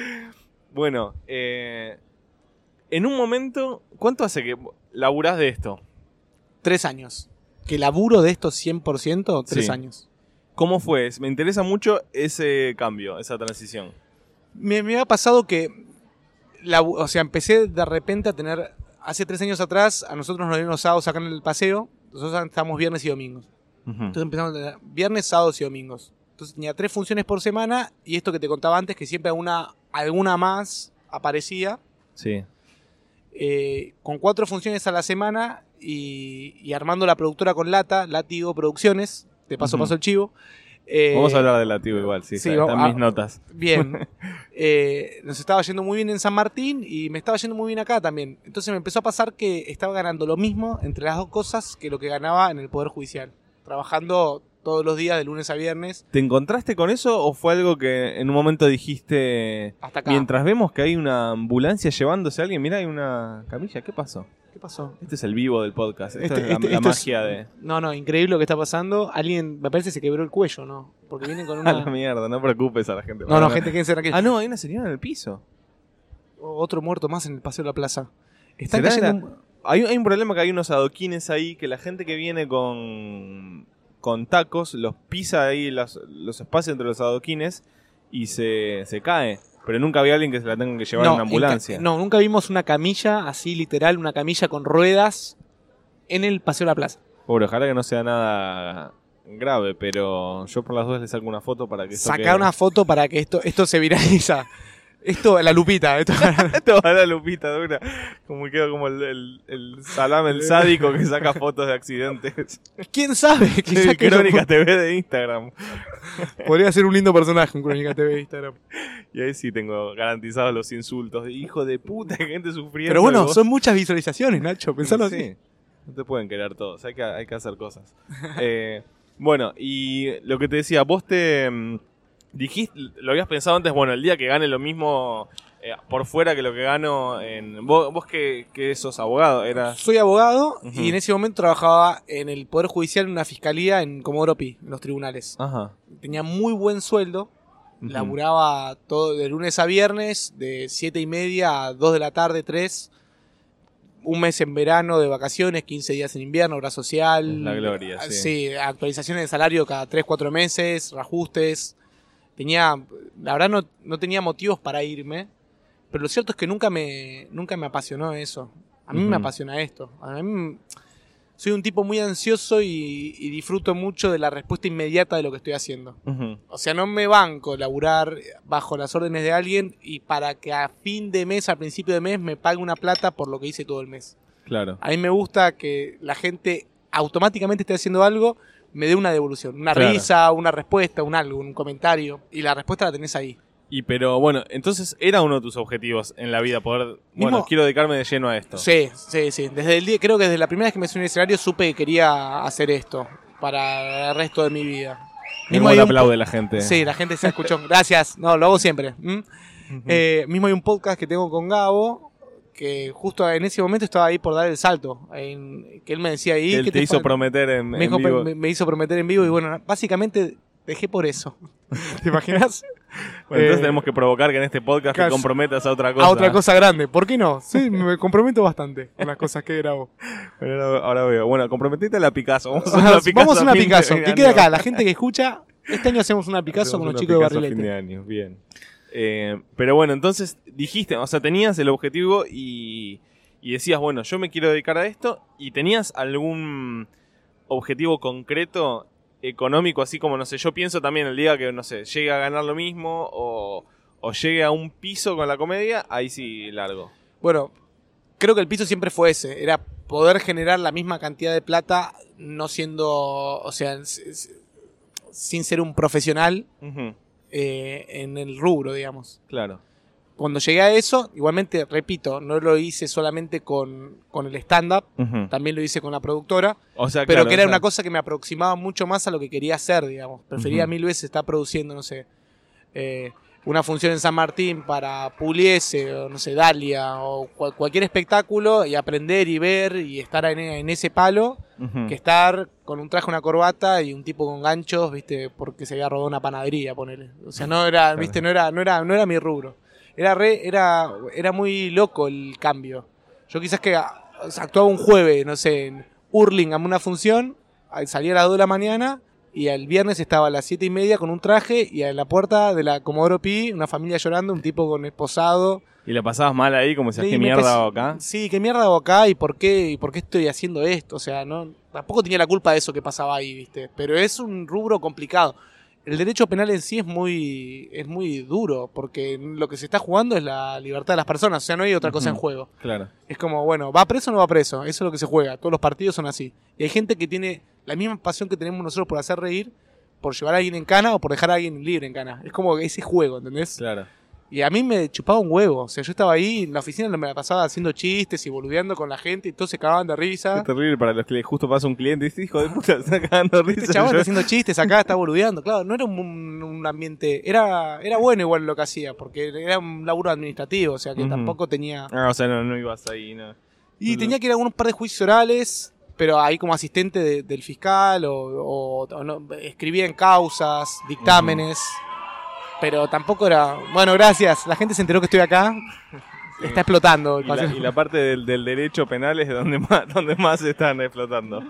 Bueno, eh, en un momento, ¿cuánto hace que laburás de esto? Tres años. Que laburo de esto cien por ciento, tres Sí. años. ¿Cómo fue? Me interesa mucho ese cambio, esa transición. Me, me ha pasado que, labu- o sea, empecé de repente a tener, hace tres años atrás, a nosotros nos dieron los sábados acá en el paseo, nosotros estábamos viernes y domingos. Ujú. Entonces empezamos a tener viernes, sábados y domingos. Entonces tenía tres funciones por semana y esto que te contaba antes, que siempre alguna, alguna más aparecía, Sí. eh, con cuatro funciones a la semana y, y armando la productora con Lata, Látigo Producciones, de paso Ujú. paso el chivo. Eh, Vamos a hablar del lativo igual, sí, sí, está, están vamos a- mis notas. Bien. Eh, nos estaba yendo muy bien en San Martín y me estaba yendo muy bien acá también. Entonces me empezó a pasar que estaba ganando lo mismo entre las dos cosas que lo que ganaba en el Poder Judicial. Trabajando todos los días de lunes a viernes ¿Te encontraste con eso o fue algo que en un momento dijiste, hasta acá. mientras vemos que hay una ambulancia llevándose a alguien, mira, hay una camilla, ¿qué pasó? ¿Qué pasó? Este es el vivo del podcast, esto Este- es la, este- la esto es- magia de... No, no, increíble lo que está pasando. Alguien, me parece, se quebró el cuello, ¿no? Porque vienen con A la una... mierda, no preocupes a la gente. No, no, gente, quédense tranquilos. Ah, no, hay una señora en el piso. Otro muerto más en el Paseo de la Plaza. Están ¿Será cayendo... la- Hay, hay un problema que hay unos adoquines ahí que la gente que viene con, con tacos los pisa ahí los, los espacios entre los adoquines y se, se cae. Pero nunca había alguien que se la tenga que llevar en una ambulancia. en ca- no, nunca vimos una camilla así literal, una camilla con ruedas en el Paseo de la Plaza. Pobre, ojalá que no sea nada grave, pero yo por las dudas le saco una foto para que esto Sacar quede- una foto para que esto, esto se viraliza. Esto, la lupita. Esto, Esto va a la lupita de una. Como quedo como el, el, el salame, el sádico que saca fotos de accidentes. ¿Quién sabe? Quizá que Crónica T V de Instagram. podría ser un lindo personaje en Crónica T V de Instagram. Y ahí sí tengo garantizados los insultos. De hijo de puta, gente sufriendo. Pero y bueno, vos- son muchas visualizaciones, Nacho. Pensalo así. Sí, no te pueden querer todos. Hay que, hay que hacer cosas. Eh, bueno, y lo que te decía, vos te mm, dijiste, lo habías pensado antes, bueno, el día que gane lo mismo eh, por fuera que lo que gano en... Vos, vos que, que sos abogado, eras... Soy abogado Ujú. y en ese momento trabajaba en el Poder Judicial en una fiscalía en Comodoro Pi, en los tribunales. Ajá. Tenía muy buen sueldo. Ujú. Laburaba todo de lunes a viernes, de siete y media a dos de la tarde, tres. un mes en verano de vacaciones, quince días en invierno, obra social. La gloria, sí. Sí, actualizaciones de salario cada tres, cuatro meses, reajustes. Tenía, la verdad no, no tenía motivos para irme, pero lo cierto es que nunca me, nunca me apasionó eso. A mí uh-huh. me apasiona esto. A mí soy un tipo muy ansioso y, y disfruto mucho de la respuesta inmediata de lo que estoy haciendo. Uh-huh. O sea, no me banco laburar bajo las órdenes de alguien y para que a fin de mes, al principio de mes, me pague una plata por lo que hice todo el mes. Claro. A mí me gusta que la gente automáticamente esté haciendo algo, me dé una devolución, una claro. risa, una respuesta, un algo, un comentario, y la respuesta la tenés ahí. Y pero bueno, entonces era uno de tus objetivos en la vida, poder, bueno, Mismo, quiero dedicarme de lleno a esto. Sí, sí, sí. Desde el día, creo que desde la primera vez que me subí al escenario supe que quería hacer esto para el resto de mi vida. Mismo le aplaude la gente. Sí, la gente se escuchó. Gracias. No, lo hago siempre. ¿Mm? Uh-huh. Eh, mismo hay un podcast que tengo con Gabo, que justo en ese momento estaba ahí por dar el salto. En, que él me decía ahí. Él que te, te hizo fue, prometer en, me, en vivo. Me, me hizo prometer en vivo y bueno, básicamente dejé por eso. ¿Te imaginas? Bueno, entonces eh, tenemos que provocar que en este podcast te comprometas a otra cosa. A otra cosa grande. ¿Por qué no? Sí, me comprometo bastante con las cosas que grabo. Bueno, ahora, ahora veo. Bueno, comprometete a la Picasso. Vamos a una Picasso. Vamos a una Picasso. ¿Qué queda acá? La gente que escucha, este año hacemos una Picasso hacemos con los chicos de Barrilete. Fin de año, bien. Eh, pero bueno, entonces dijiste, o sea, tenías el objetivo y, y decías, bueno, yo me quiero dedicar a esto. ¿Y tenías algún objetivo concreto económico, así como, no sé, yo pienso también el día que, no sé, llegue a ganar lo mismo o, o llegue a un piso con la comedia, ahí sí largo? Bueno, creo que el piso siempre fue ese, era poder generar la misma cantidad de plata no siendo, o sea, sin ser un profesional uh-huh. eh, en el rubro, digamos. Claro. Cuando llegué a eso, igualmente, repito, no lo hice solamente con, con el stand-up, uh-huh. también lo hice con la productora, o sea, pero claro, que era o sea... una cosa que me aproximaba mucho más a lo que quería hacer, digamos. Prefería uh-huh. mil veces estar produciendo, no sé, eh, una función en San Martín para Pugliese, o no sé, Dalia, o cual, cualquier espectáculo, y aprender y ver y estar en, en ese palo, uh-huh. que estar con un traje, una corbata y un tipo con ganchos, viste, porque se había robado una panadería, ponele. O sea, no era, claro. viste, no era, no era, no era mi rubro. Era, re, era, era muy loco el cambio. Yo quizás que o sea, actuaba un jueves, no sé, en Hurlingham una función, salía a las dos de la mañana y el viernes estaba a las siete y media con un traje y en la puerta de la Comodoro Pi una familia llorando, un tipo con esposado. ¿Y la pasabas mal ahí? Como decías, ¿qué mierda hago acá? Sí, ¿qué mierda hago acá? ¿Y por qué, y por qué estoy haciendo esto? O sea, no, tampoco tenía la culpa de eso que pasaba ahí, ¿viste? Pero es un rubro complicado. El derecho penal en sí es muy es muy duro, porque lo que se está jugando es la libertad de las personas, o sea, no hay otra cosa uh-huh. en juego. Claro. Es como, bueno, ¿va preso o no va preso? Eso es lo que se juega, todos los partidos son así. Y hay gente que tiene la misma pasión que tenemos nosotros por hacer reír, por llevar a alguien en cana o por dejar a alguien libre en cana. Es como ese juego, ¿entendés? Claro. Y a mí me chupaba un huevo, o sea, yo estaba ahí en la oficina, me la pasaba haciendo chistes y boludeando con la gente y todos se cagaban de risa. Es terrible para los que justo pasa un cliente y dice, hijo de puta, se está cagando de risa. Este chabón está haciendo chistes acá, está boludeando. Claro, no era un, un ambiente, era era bueno igual lo que hacía, porque era un laburo administrativo, o sea que uh-huh. tampoco tenía... Ah, o sea, no, no ibas ahí, no. Y no. tenía que ir a un par de juicios orales, pero ahí como asistente de, del fiscal o, o, o no, escribía en causas, dictámenes... Uh-huh. Pero tampoco era... Bueno, gracias. La gente se enteró que estoy acá. Está explotando. Y la, y la parte del, del derecho penal es donde más, donde más se están explotando.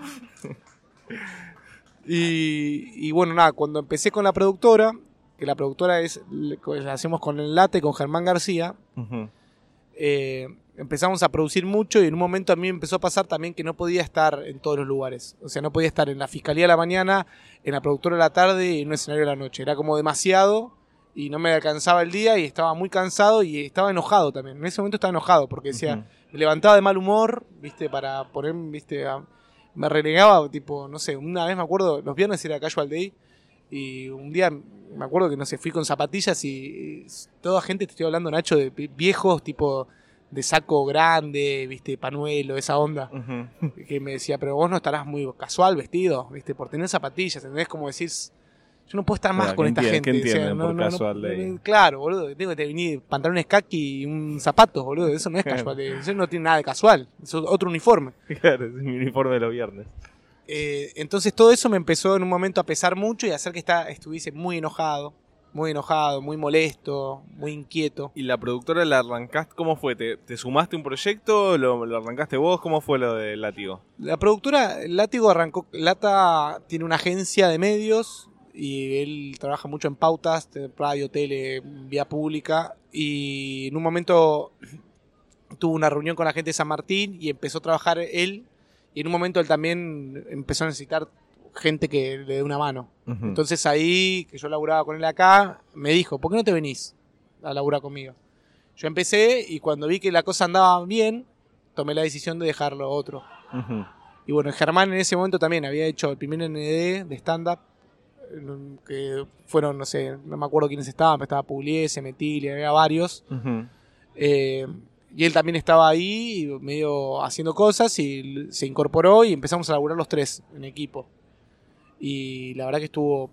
Y, y bueno, nada, cuando empecé con la productora, que la productora es la hacemos con el Late, con Germán García, uh-huh. eh, empezamos a producir mucho y en un momento a mí me empezó a pasar también que no podía estar en todos los lugares. O sea, no podía estar en la fiscalía a la mañana, en la productora a la tarde y en un escenario a la noche. Era como demasiado... Y no me alcanzaba el día y estaba muy cansado y estaba enojado también. En ese momento estaba enojado porque decía, uh-huh. me levantaba de mal humor, viste, para poner, viste, a, me renegaba, tipo, no sé, una vez me acuerdo, los viernes era Casual Day y un día me acuerdo que, no sé, fui con zapatillas y, y toda gente, te estoy hablando, Nacho, de viejos, tipo, de saco grande, viste, panuelo, esa onda, uh-huh. que me decía, pero vos no estarás muy casual vestido, viste, por tener zapatillas, ¿entendés? Como decís... Yo no puedo estar más claro, con esta entienden, gente. ¿Qué entienden o sea, por no, casual no, day? No, claro, boludo. Tengo que venir pantalones khaki y un zapato, boludo. Eso no es casual day. Eso no tiene nada de casual. Eso es otro uniforme. Claro, es mi uniforme de los viernes. Eh, entonces todo eso me empezó en un momento a pesar mucho y a hacer que está, estuviese muy enojado. muy enojado, muy molesto, muy inquieto. ¿Y la productora la arrancaste? ¿Cómo fue? ¿Te, te sumaste a un proyecto? ¿Lo, ¿Lo arrancaste vos? ¿Cómo fue lo de Látigo? La productora, Látigo arrancó, Lata tiene una agencia de medios y él trabaja mucho en pautas, radio, tele, vía pública, y en un momento tuvo una reunión con la gente de San Martín y empezó a trabajar él, y en un momento él también empezó a necesitar gente que le dé una mano. Uh-huh. Entonces ahí, que yo laburaba con él acá, me dijo, ¿por qué no te venís a laburar conmigo? Yo empecé y cuando vi que la cosa andaba bien, tomé la decisión de dejarlo otro. Uh-huh. Y bueno, Germán en ese momento también había hecho el primer N D de stand-up, que fueron, no sé, no me acuerdo quiénes estaban, pero estaba Pugliese, Metilia, había varios. Uh-huh. Eh, y él también estaba ahí, medio haciendo cosas, y se incorporó y empezamos a laburar los tres en equipo. Y la verdad que estuvo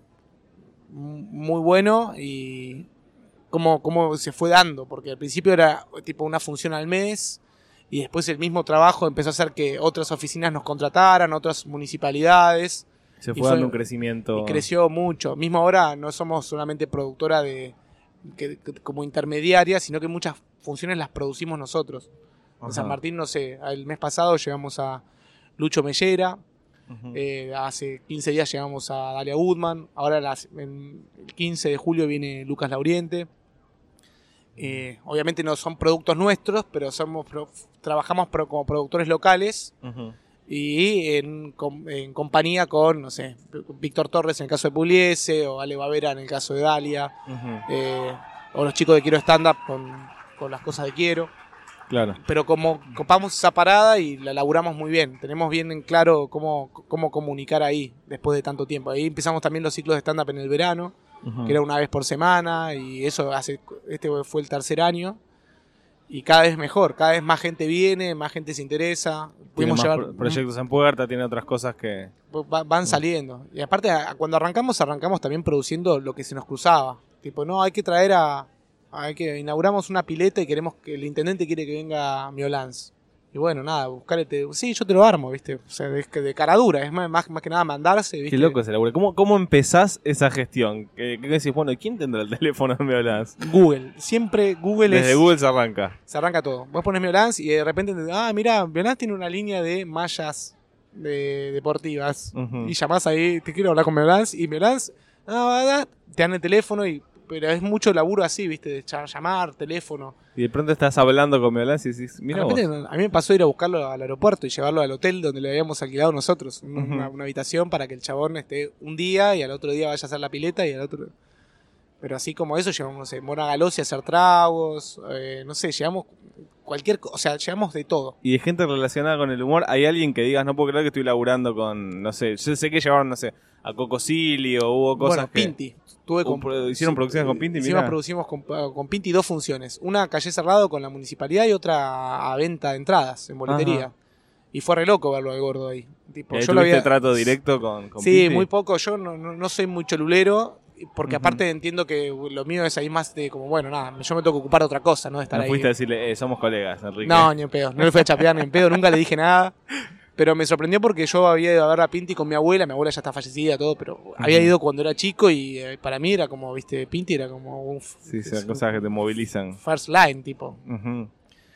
muy bueno y cómo, cómo se fue dando, porque al principio era tipo una función al mes y después el mismo trabajo empezó a hacer que otras oficinas nos contrataran, otras municipalidades. Se fue, fue dando un crecimiento. Y creció mucho. Mismo ahora no somos solamente productora de que, que, como intermediaria, sino que muchas funciones las producimos nosotros. Ajá. En San Martín, no sé, el mes pasado llegamos a Lucho Mellera. Uh-huh. Eh, hace quince días llegamos a Dalia Goodman. Ahora las, en el quince de julio viene Lucas Lauriente. Eh, obviamente no son productos nuestros, pero somos pro, trabajamos pro, como productores locales. Uh-huh. Y en, en compañía con, no sé, Víctor Torres en el caso de Pugliese, o Ale Bavera en el caso de Dalia. Uh-huh. eh, o los chicos de Quiero Stand Up con, con las cosas de Quiero. Claro. Pero como copamos esa parada y la laburamos muy bien. Tenemos bien en claro cómo, cómo comunicar ahí después de tanto tiempo. Ahí empezamos también los ciclos de stand-up en el verano, uh-huh. que era una vez por semana, y eso hace este fue el tercer año. Y cada vez mejor, cada vez más gente viene, más gente se interesa. Pudimos llevar pro- proyectos en puerta, tiene otras cosas que... van saliendo. Y aparte, cuando arrancamos, arrancamos también produciendo lo que se nos cruzaba. Tipo, no, hay que traer a... Hay que inauguramos una pileta y queremos que el intendente quiere que venga Miolans. Y bueno, nada, buscar este, sí, yo te lo armo, ¿viste? O sea, de, de cara dura, es más, más, más que nada mandarse, ¿viste? Qué loco ese laburo. ¿Cómo, ¿Cómo empezás esa gestión? ¿Qué, qué decís? Bueno, ¿quién tendrá el teléfono de Miolans? Google. Siempre Google Desde es... Desde Google se arranca. Se arranca todo. Vos pones Miolans y de repente, ah, mira, Miolans tiene una línea de mallas de, deportivas. Uh-huh. Y llamás ahí, te quiero hablar con Miolans, y Miolans, ah, te dan el teléfono y... Pero es mucho laburo así, ¿viste? De llamar, teléfono. Y de pronto estás hablando con Miolans y decís, mira vos. A mí me pasó ir a buscarlo al aeropuerto y llevarlo al hotel donde le habíamos alquilado nosotros. Una, uh-huh. una habitación para que el chabón esté un día y al otro día vaya a hacer la pileta y al otro... Pero así como eso, llevamos, no sé, Mona Galosi a hacer tragos, eh, no sé, llevamos cualquier cosa, o sea, llevamos de todo. Y de gente relacionada con el humor, ¿hay alguien que digas, no puedo creer que estoy laburando con, no sé, yo sé que llevaron, no sé, a Coco Silio, hubo cosas bueno, que... Pinti. Tuve con, pro, ¿Hicieron sí, producciones con Pinti? Hicimos, producimos con, con Pinti dos funciones. Una a calle cerrado con la municipalidad y otra a venta de entradas en boletería. Ajá. Y fue re loco verlo al gordo ahí. Tipo, ¿Y ahí yo tuviste lo había... trato directo con, con sí, Pinti? Sí, muy poco. Yo no, no, no soy muy cholulero, porque uh-huh. aparte entiendo que lo mío es ahí más de como, bueno, nada, yo me tengo que ocupar de otra cosa, no de estar no ahí. No fuiste a decirle, eh, somos colegas, Enrique. No, ni en pedo. No le fui a chapear ni en pedo, nunca le dije nada. Pero me sorprendió porque yo había ido a ver a Pinti con mi abuela, mi abuela ya está fallecida, todo, pero uh-huh. había ido cuando era chico y eh, para mí era como, viste, Pinti era como un... Sí, son cosas que te movilizan. First line, tipo. Uh-huh.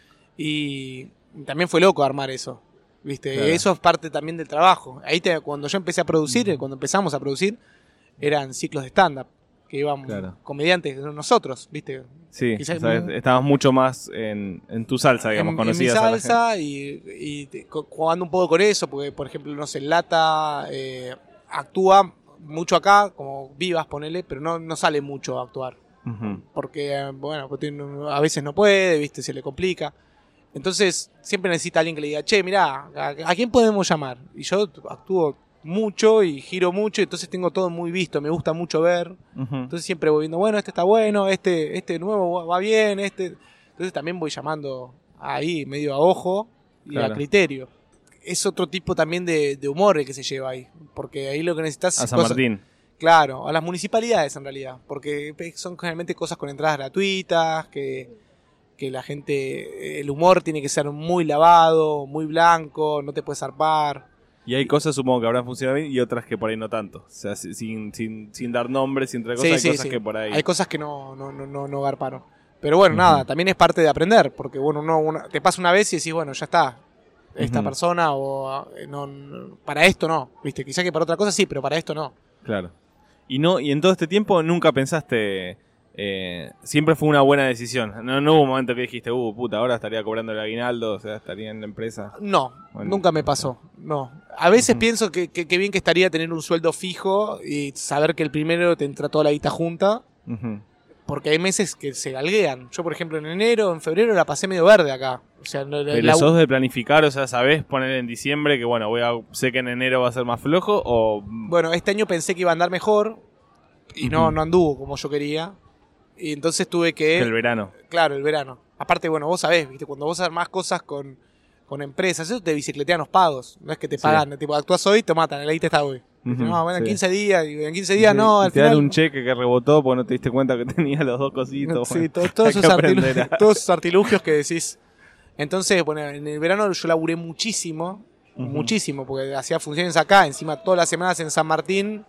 Y también fue loco armar eso, viste, claro. Eso es parte también del trabajo. Ahí te, cuando yo empecé a producir, uh-huh. cuando empezamos a producir, eran ciclos de stand-up, que íbamos claro. comediantes nosotros, viste. Sí, o sea, estabas mucho más en, en tu salsa, digamos, en, conocías en mi salsa y, y te, jugando un poco con eso, porque por ejemplo, no sé, Lata eh, actúa mucho acá, como Vivas, ponele, pero no, no sale mucho a actuar. Uh-huh. Porque, bueno, a veces no puede, viste, se le complica. Entonces, siempre necesita alguien que le diga, che, mirá, ¿a, a quién podemos llamar? Y yo actúo mucho y giro mucho, entonces tengo todo muy visto, me gusta mucho ver. Uh-huh. Entonces siempre voy viendo, bueno, este está bueno, este este nuevo va bien, este. Entonces también voy llamando ahí medio a ojo y claro. a criterio. Es otro tipo también de, de humor el que se lleva ahí, porque ahí lo que necesitas a es San cosas, Martín. Claro, a las municipalidades en realidad, porque son generalmente cosas con entradas gratuitas, que, que la gente, el humor tiene que ser muy lavado, muy blanco, no te puedes zarpar. Y hay cosas, supongo, que habrán funcionado bien y otras que por ahí no tanto. O sea, sin, sin, sin dar nombres, sin otra cosa, sí, hay sí, cosas sí. que por ahí... Hay cosas que no, no, no, no, no garparon. Pero bueno, uh-huh. nada, también es parte de aprender, porque bueno, uno, uno te pasa una vez y decís, bueno, ya está, esta uh-huh. persona o no, no, para esto no, viste, quizá que para otra cosa sí, pero para esto no. Claro. Y no, y en todo este tiempo nunca pensaste, eh, siempre fue una buena decisión. No, no hubo un momento que dijiste, uh, puta, ahora estaría cobrando el aguinaldo, o sea, estaría en la empresa. No, bueno, nunca me pasó, no. A veces uh-huh. pienso que, que, que bien que estaría tener un sueldo fijo y saber que el primero te entra toda la guita junta. Uh-huh. Porque hay meses que se galguean. Yo, por ejemplo, en enero, en febrero la pasé medio verde acá. O sea, Pero la... sos de planificar, o sea, ¿sabés poner en diciembre que, bueno, voy a sé que en enero va a ser más flojo o...? Bueno, este año pensé que iba a andar mejor y uh-huh. no, no anduvo como yo quería. Y entonces tuve que... El verano. Claro, el verano. Aparte, bueno, vos sabés, ¿viste? Cuando vos armás cosas con, con empresas, eso te bicicletean los pagos. No es que te pagan, sí. tipo, actúas hoy, te matan, el ahí te está hoy. Uh-huh, no, bueno, en sí. quince días, y en quince días sí, no, al te final... dan un cheque que rebotó porque no te diste cuenta que tenía los dos cositos. Sí, bueno, todos, todos, esos artilugios, todos esos artilugios que decís. Entonces, bueno, en el verano yo laburé muchísimo, uh-huh. muchísimo, porque hacía funciones acá, encima todas las semanas en San Martín,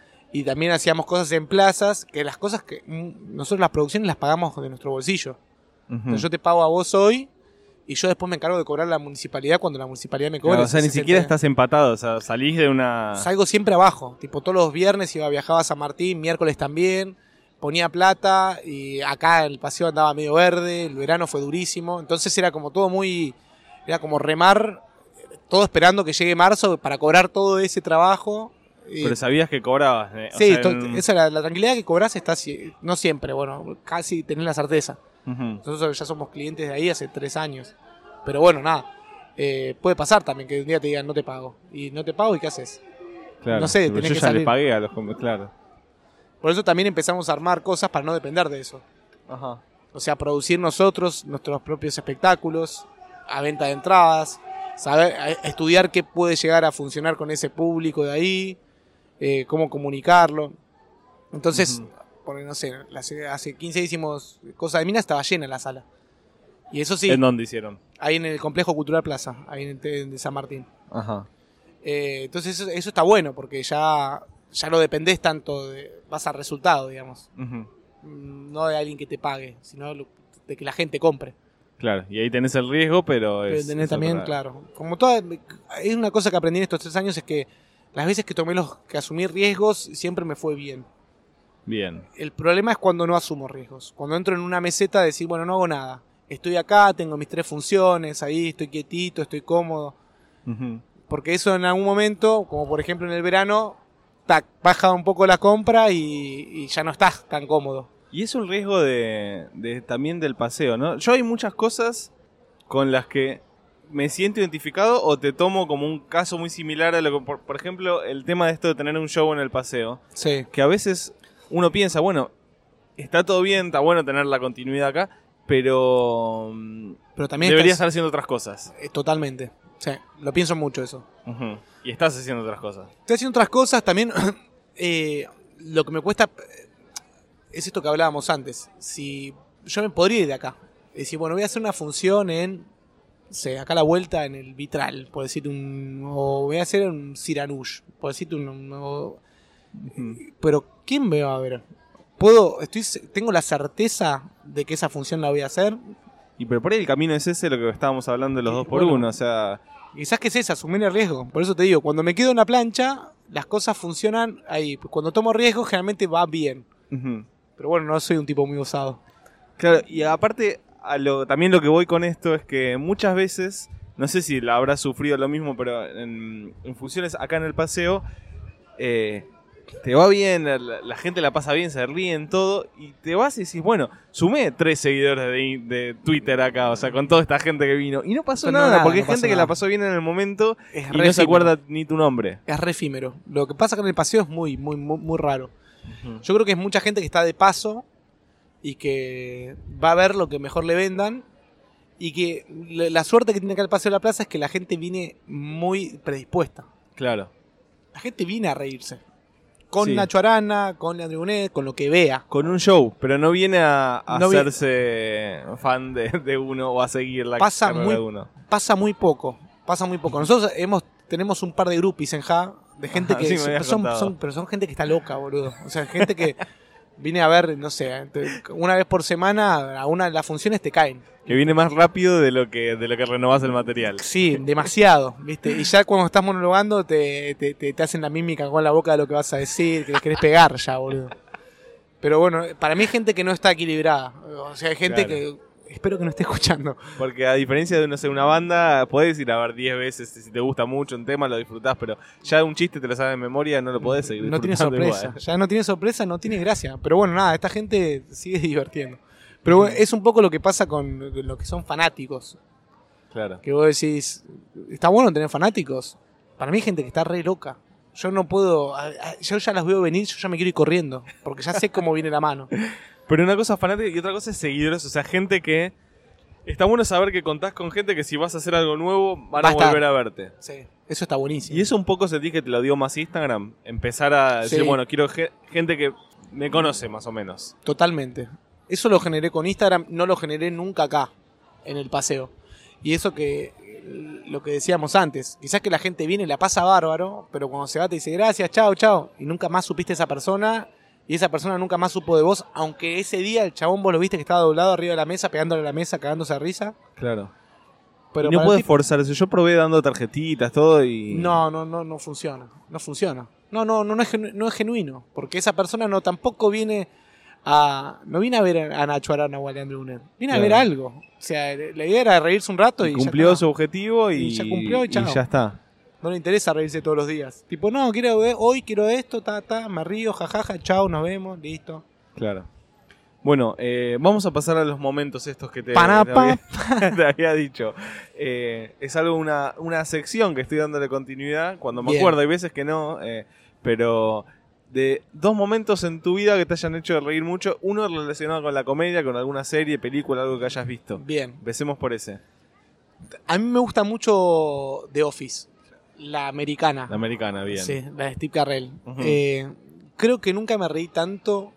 y también hacíamos cosas en plazas, que las cosas que nosotros las producciones las pagamos de nuestro bolsillo. Uh-huh. Entonces yo te pago a vos hoy, y yo después me encargo de cobrar la municipalidad cuando la municipalidad me cobre. Claro, o sea, ni siquiera estás empatado, o sea, salís de una... Salgo siempre abajo, tipo todos los viernes iba, viajaba a San Martín, miércoles también, ponía plata y acá el paseo andaba medio verde, el verano fue durísimo, entonces era como todo muy... Era como remar, todo esperando que llegue marzo para cobrar todo ese trabajo. Pero sabías que cobrabas. Eh, sí, o sea, en... esa la, la tranquilidad que cobras está, no siempre, bueno, casi tenés la certeza. Uh-huh. Nosotros ya somos clientes de ahí hace tres años. Pero bueno, nada. Eh, puede pasar también que un día te digan no te pago. Y no te pago y ¿qué haces? Claro, no sé, pero tenés yo que ya salir. le pagué a los claro. Por eso también empezamos a armar cosas para no depender de eso. Ajá. O sea, producir nosotros nuestros propios espectáculos, a venta de entradas, saber, a estudiar qué puede llegar a funcionar con ese público de ahí, eh, cómo comunicarlo. Entonces... Uh-huh. Porque no sé, hace quince hicimos Cosa de Mina, estaba llena la sala. Y eso sí. ¿En dónde hicieron? Ahí en el Complejo Cultural Plaza, ahí en el de San Martín. Ajá. Eh, entonces eso, eso está bueno, porque ya, ya no dependés tanto, de, vas al resultado, digamos. Uh-huh. No de alguien que te pague, sino de que la gente compre. Claro, y ahí tenés el riesgo, pero es... Pero tenés es también, otra... claro. Como toda, es una cosa que aprendí en estos tres años, es que las veces que tomé los, que asumí riesgos, siempre me fue bien. Bien. El problema es cuando no asumo riesgos. Cuando entro en una meseta de decir, bueno, no hago nada. Estoy acá, tengo mis tres funciones, ahí estoy quietito, estoy cómodo. Uh-huh. Porque eso en algún momento, como por ejemplo en el verano, tac, baja un poco la compra y, y ya no estás tan cómodo. Y es un riesgo de, de también del paseo, ¿no? Yo hay muchas cosas con las que me siento identificado o te tomo como un caso muy similar a lo que, por, por ejemplo, el tema de esto de tener un show en el paseo. Sí. Que a veces... Uno piensa, bueno, está todo bien, está bueno tener la continuidad acá, pero, pero también deberías estás, estar haciendo otras cosas. Eh, totalmente. Sí, lo pienso mucho eso. Uh-huh. Y estás haciendo otras cosas. Estoy haciendo otras cosas también. eh, lo que me cuesta es esto que hablábamos antes. Si yo me podría ir de acá. Es decir, bueno, voy a hacer una función en, no sé, acá a la vuelta en el Vitral, por decir un, o voy a hacer un Siranush, por decirte un, un uh-huh. Pero ¿quién me va a ver? ¿Puedo, estoy, tengo la certeza de que esa función la voy a hacer? Y pero por ahí el camino es ese, lo que estábamos hablando de los dos por bueno, uno, o sea... Quizás que es esa, asumir el riesgo. Por eso te digo, cuando me quedo en una plancha, las cosas funcionan ahí. Cuando tomo riesgo, generalmente va bien. Uh-huh. Pero bueno, no soy un tipo muy osado. Claro, y aparte, a lo, también lo que voy con esto es que muchas veces, no sé si la habrás sufrido lo mismo, pero en, en funciones acá en el paseo... Eh, te va bien, la, la gente la pasa bien, se ríen, todo, y te vas y decís, bueno, sumé tres seguidores de, de Twitter acá, o sea, con toda esta gente que vino, y no pasó no, nada, nada, porque no hay gente nada. que la pasó bien en el momento es y no efímero. Se acuerda ni tu nombre. Es re efímero. Lo que pasa con el paseo es muy, muy, muy, muy raro. Uh-huh. Yo creo que es mucha gente que está de paso y que va a ver lo que mejor le vendan, y que la suerte que tiene acá el Paseo de la Plaza es que la gente viene muy predispuesta. Claro. La gente viene a reírse. Con sí. Nacho Arana, con Leandro Bonet, con lo que vea. Con un show, pero no viene a, a no hacerse vi... fan de, de uno o a seguir la pasa carrera muy, de uno. Pasa muy poco, pasa muy poco. Nosotros hemos tenemos un par de groupies en Ja, de gente Ajá, que sí, me son, habías son, contado. son- pero son gente que está loca, boludo. O sea, gente que viene a ver, no sé, te- una vez por semana a una de las funciones te caen. Que viene más rápido de lo que de lo que renovás el material. Sí, demasiado, ¿viste? Y ya cuando estás monologando te, te, te, te hacen la mímica con la boca de lo que vas a decir, que les querés pegar ya, boludo. Pero bueno, para mí hay gente que no está equilibrada. O sea, hay gente Claro. que... Espero que no esté escuchando. Porque a diferencia de no sé, una banda, podés ir a ver diez veces si te gusta mucho un tema, lo disfrutás, pero ya un chiste te lo sabes de memoria, no lo podés seguir No tiene disfrutando sorpresa. igual. Ya no tiene sorpresa, no tiene gracia. Pero bueno, nada, esta gente sigue divirtiendo. Pero bueno, es un poco lo que pasa con lo que son fanáticos. Claro. Que vos decís, está bueno tener fanáticos. Para mí hay gente que está re loca. Yo no puedo, a- a- yo ya las veo venir, yo ya me quiero ir corriendo. Porque ya sé cómo viene la mano. Pero una cosa es fanática y otra cosa es seguidores, o sea, gente que... Está bueno saber que contás con gente que si vas a hacer algo nuevo van Va a a estar. volver a verte. Sí, eso está buenísimo. Y eso un poco sentí que te lo dio más Instagram. Empezar a decir, Sí. bueno, quiero ge- gente que me conoce más o menos. Totalmente. Eso lo generé con Instagram, no lo generé nunca acá, en el paseo. Y eso que, lo que decíamos antes, quizás que la gente viene y la pasa bárbaro, pero cuando se va te dice gracias, chao, chao, y nunca más supiste a esa persona, y esa persona nunca más supo de vos, aunque ese día el chabón vos lo viste que estaba doblado arriba de la mesa, pegándole a la mesa, cagándose a risa. Claro. Pero y no para el puedes tipo- forzarse. Yo probé dando tarjetitas, todo y... No, no, no, no funciona. No funciona. No, no, no, no, es, genu- no es genuino. Porque esa persona no tampoco viene a. No viene a ver a Nacho Arana o a Leandro Uner. Viene Claro. a ver algo. O sea, la idea era reírse un rato y, Y ya cumplió está. su objetivo y, Y ya cumplió y chao. ya está. No le interesa reírse todos los días. Tipo, no, quiero ver, hoy quiero esto, ta, ta, me río, jajaja, chao, nos vemos, listo. Claro. Bueno, eh, vamos a pasar a los momentos estos que te, Pana, te, pa. había, te había dicho. Eh, es algo, una, una sección que estoy dándole continuidad. Cuando me Bien. acuerdo, hay veces que no. eh, pero de dos momentos en tu vida que te hayan hecho reír mucho. Uno relacionado con la comedia, con alguna serie, película, algo que hayas visto. Bien. Empecemos por ese. A mí me gusta mucho The Office, la americana. La americana, bien. Sí, la de Steve Carell. Ujú. Eh, creo que nunca me reí tanto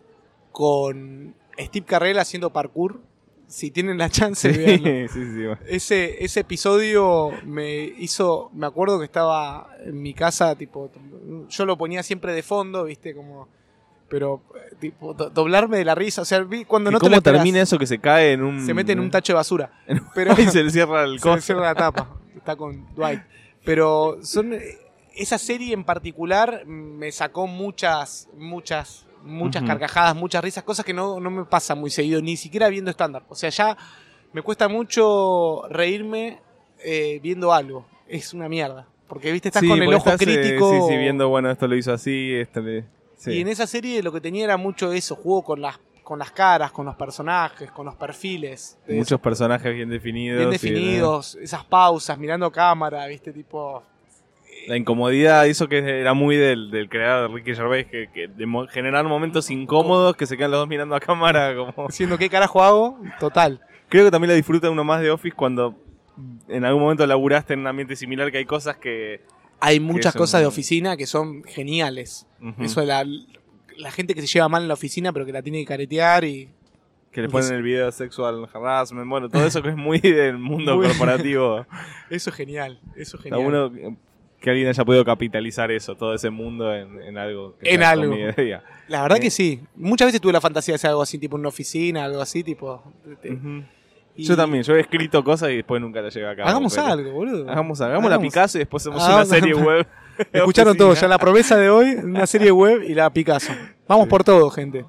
con Steve Carell haciendo parkour. Si tienen la chance, Sí, véanlo. sí, sí. Ese, ese episodio me hizo, me acuerdo que estaba en mi casa, tipo, yo lo ponía siempre de fondo, viste, como, pero, eh, tipo, do- doblarme de la risa, o sea, vi cuando ¿Y no te lo cómo esperás, termina eso que se cae en un... se mete en un tacho de basura, pero y se le cierra el se le coso? cierra la tapa, está con Dwight, pero son, esa serie en particular me sacó muchas, muchas, muchas Ujú. carcajadas, muchas risas, cosas que no, no me pasa muy seguido, ni siquiera viendo estándar. O sea, ya me cuesta mucho reírme eh, viendo algo. Es una mierda. Porque, viste, estás Sí, con el porque ojo estás, eh, crítico. sí, sí, viendo, bueno, esto lo hizo así, esto le... sí. Y en esa serie lo que tenía era mucho eso, juego con las, con las caras, con los personajes, con los perfiles. de Muchos personajes bien definidos. bien y, definidos, esas pausas, mirando cámara, viste, tipo... eh, la incomodidad, eso que era muy del, del creador de Ricky Gervais, que, que de mo- generar momentos incómodos que se quedan los dos mirando a cámara. Como... Diciendo qué carajo hago, total. Creo que también la disfruta uno más de Office cuando en algún momento laburaste en un ambiente similar, que hay cosas que... Hay muchas eso cosas no- de oficina que son geniales. Ujú. Eso de la, la gente que se lleva mal en la oficina pero que la tiene que caretear y... Que le ponen el video sexual harassment, bueno, todo eso que es muy del mundo Muy- corporativo. Eso es genial, eso es Está genial. bueno que alguien haya podido capitalizar eso, todo ese mundo en, en algo. Que En sea algo. comedia. La verdad Eh. que sí. Muchas veces tuve la fantasía de hacer algo así, tipo en una oficina, algo así, tipo... te- Ujú. y- Yo también, yo he escrito cosas y después nunca las llevé a cabo. Hagamos pero- algo, boludo. Hagamos, hagamos la Hagamos. Picasso y después hacemos Hagamos- una serie web. Escucharon Oficina. todo, ya la promesa de hoy, una serie web y la Picasso. Vamos Sí. por todo, gente.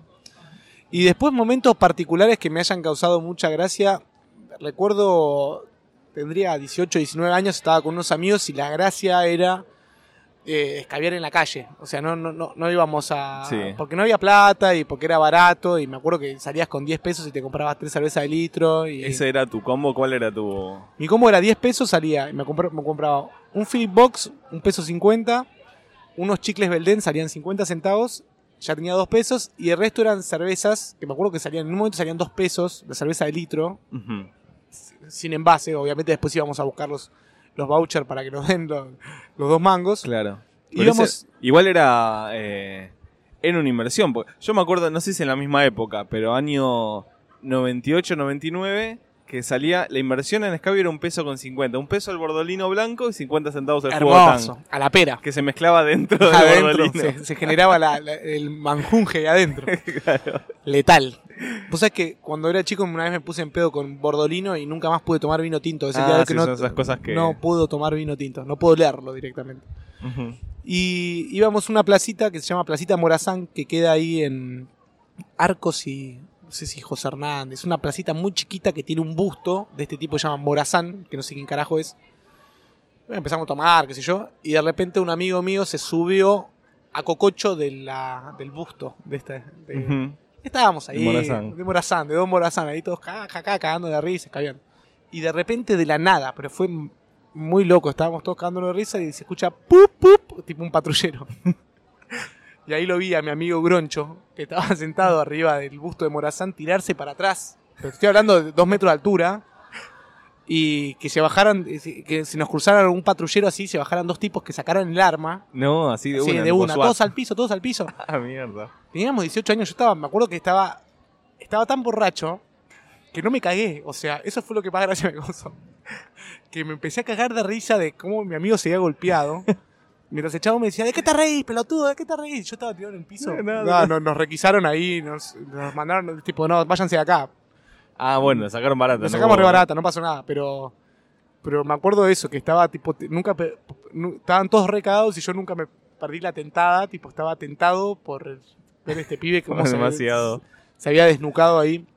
Y después momentos particulares que me hayan causado mucha gracia. Recuerdo, tendría dieciocho, diecinueve años, estaba con unos amigos y la gracia era eh, escabiar en la calle. O sea, no, no, no, no íbamos a... Sí. Porque no había plata y porque era barato y me acuerdo que salías con diez pesos y te comprabas tres cervezas de litro. Y ¿Ese era tu combo? ¿Cuál era tu...? mi combo era diez pesos, salía y me, compra- me compraba un Philip Box, un peso cincuenta, unos chicles Belden salían cincuenta centavos, ya tenía dos pesos y el resto eran cervezas, que me acuerdo que salían, en un momento salían dos pesos de cerveza de litro, Ujú. sin envase, obviamente después íbamos a buscar los, los vouchers para que nos den los, los dos mangos. Claro. Y Pero íbamos- ese- igual era... Eh, era una inversión. Porque yo me acuerdo, no sé si en la misma época, pero año noventa y ocho, noventa y nueve... que salía, la inversión en escabio era un peso con cincuenta. Un peso el bordolino blanco y cincuenta centavos el jugo Hermoso, Tang. a la pera. Que se mezclaba dentro del Adentro, bordolino. se, se generaba la, la, el manjunje ahí adentro. Claro. Letal. Vos sabés que cuando era chico una vez me puse en pedo con bordolino y nunca más pude tomar vino tinto. Es el Ah, día de hoy sí, que no, son esas cosas que... no puedo tomar vino tinto, no puedo leerlo directamente. Uh-huh. Y íbamos a una placita que se llama Placita Morazán, que queda ahí en Arcos y... no sé si José Hernández. Una placita muy chiquita que tiene un busto de este tipo que se llama Morazán, que no sé quién carajo es. Bueno, empezamos a tomar, qué sé yo, y de repente un amigo mío se subió a cococho de la, del busto de este... de- Uh-huh. Estábamos ahí, De Morazán. de Morazán, de Don Morazán, ahí todos caca, caca, cagando de risa, escabeando. Y de repente de la nada, pero fue m- muy loco, estábamos todos cagando de risa y se escucha pup, pup, tipo un patrullero. Y ahí lo vi a mi amigo Groncho, que estaba sentado arriba del busto de Morazán, tirarse para atrás. Pero estoy hablando de dos metros de altura. Y que se bajaran, que se nos cruzaran un patrullero así, se bajaran dos tipos que sacaran el arma. No, así de Así, una. de tipo una, SWAT. todos al piso, todos al piso. Ah, mierda. Teníamos dieciocho años, yo estaba, me acuerdo que estaba estaba tan borracho que no me cagué. O sea, eso fue lo que más gracia me causó. Que me empecé a cagar de risa de cómo mi amigo se había golpeado. Mientras el chavo me decía, ¿de qué te reís, pelotudo? ¿De qué te reís? Yo estaba tirado en el piso. No, nada. No, no, nos requisaron ahí, nos, nos mandaron, tipo, no, váyanse de acá. Ah, bueno, lo sacaron barato. Nos no sacamos hubo- re barata, no pasó nada, pero... Pero me acuerdo de eso, que estaba, tipo, te- nunca... pe- nu- estaban todos recagados y yo nunca me perdí la tentada, tipo, estaba tentado por ver este pibe como se, Demasiado. se había desnucado ahí.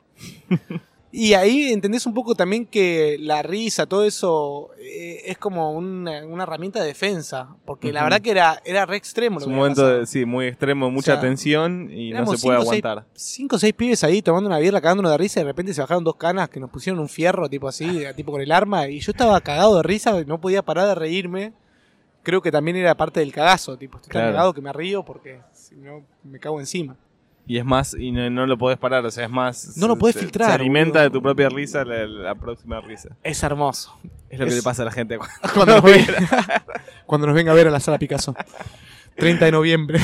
Y ahí entendés un poco también que la risa, todo eso, eh, es como una, una herramienta de defensa. Porque la Ujú. verdad que era, era re extremo. Es lo un que había momento, pasado. de, sí, muy extremo, mucha O sea, tensión y no Éramos se puede cinco o seis- aguantar. Cinco o seis pibes ahí tomando una birra, cagándonos de risa, y de repente se bajaron dos canas que nos pusieron un fierro, tipo así, tipo con el arma, y yo estaba cagado de risa, no podía parar de reírme. Creo que también era parte del cagazo, tipo, estoy tan Claro. cagado que me río porque si no me cago encima. Y es más, y no, no lo podés parar, o sea, es más... No lo podés se- filtrar, Se alimenta boludo. de tu propia risa la, la próxima risa. Es hermoso. Es lo que Es- le pasa a la gente. Cuando nos, venga, cuando nos venga a ver a la sala Picasso. treinta de noviembre.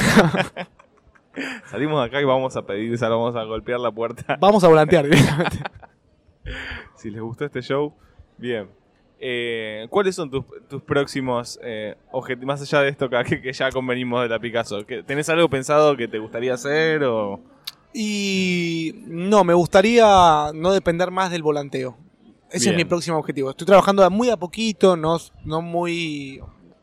Salimos de acá y vamos a pedir, vamos a golpear la puerta. Vamos a volantear directamente. Si les gustó este show, bien. Eh, ¿Cuáles son tus, tus próximos eh, objetivos, más allá de esto que, que ya convenimos de la Picasso? ¿Que- ¿Tenés algo pensado que te gustaría hacer o...? Y no, me gustaría no depender más del volanteo. Ese Bien. es mi próximo objetivo. Estoy trabajando muy a poquito, no, no muy...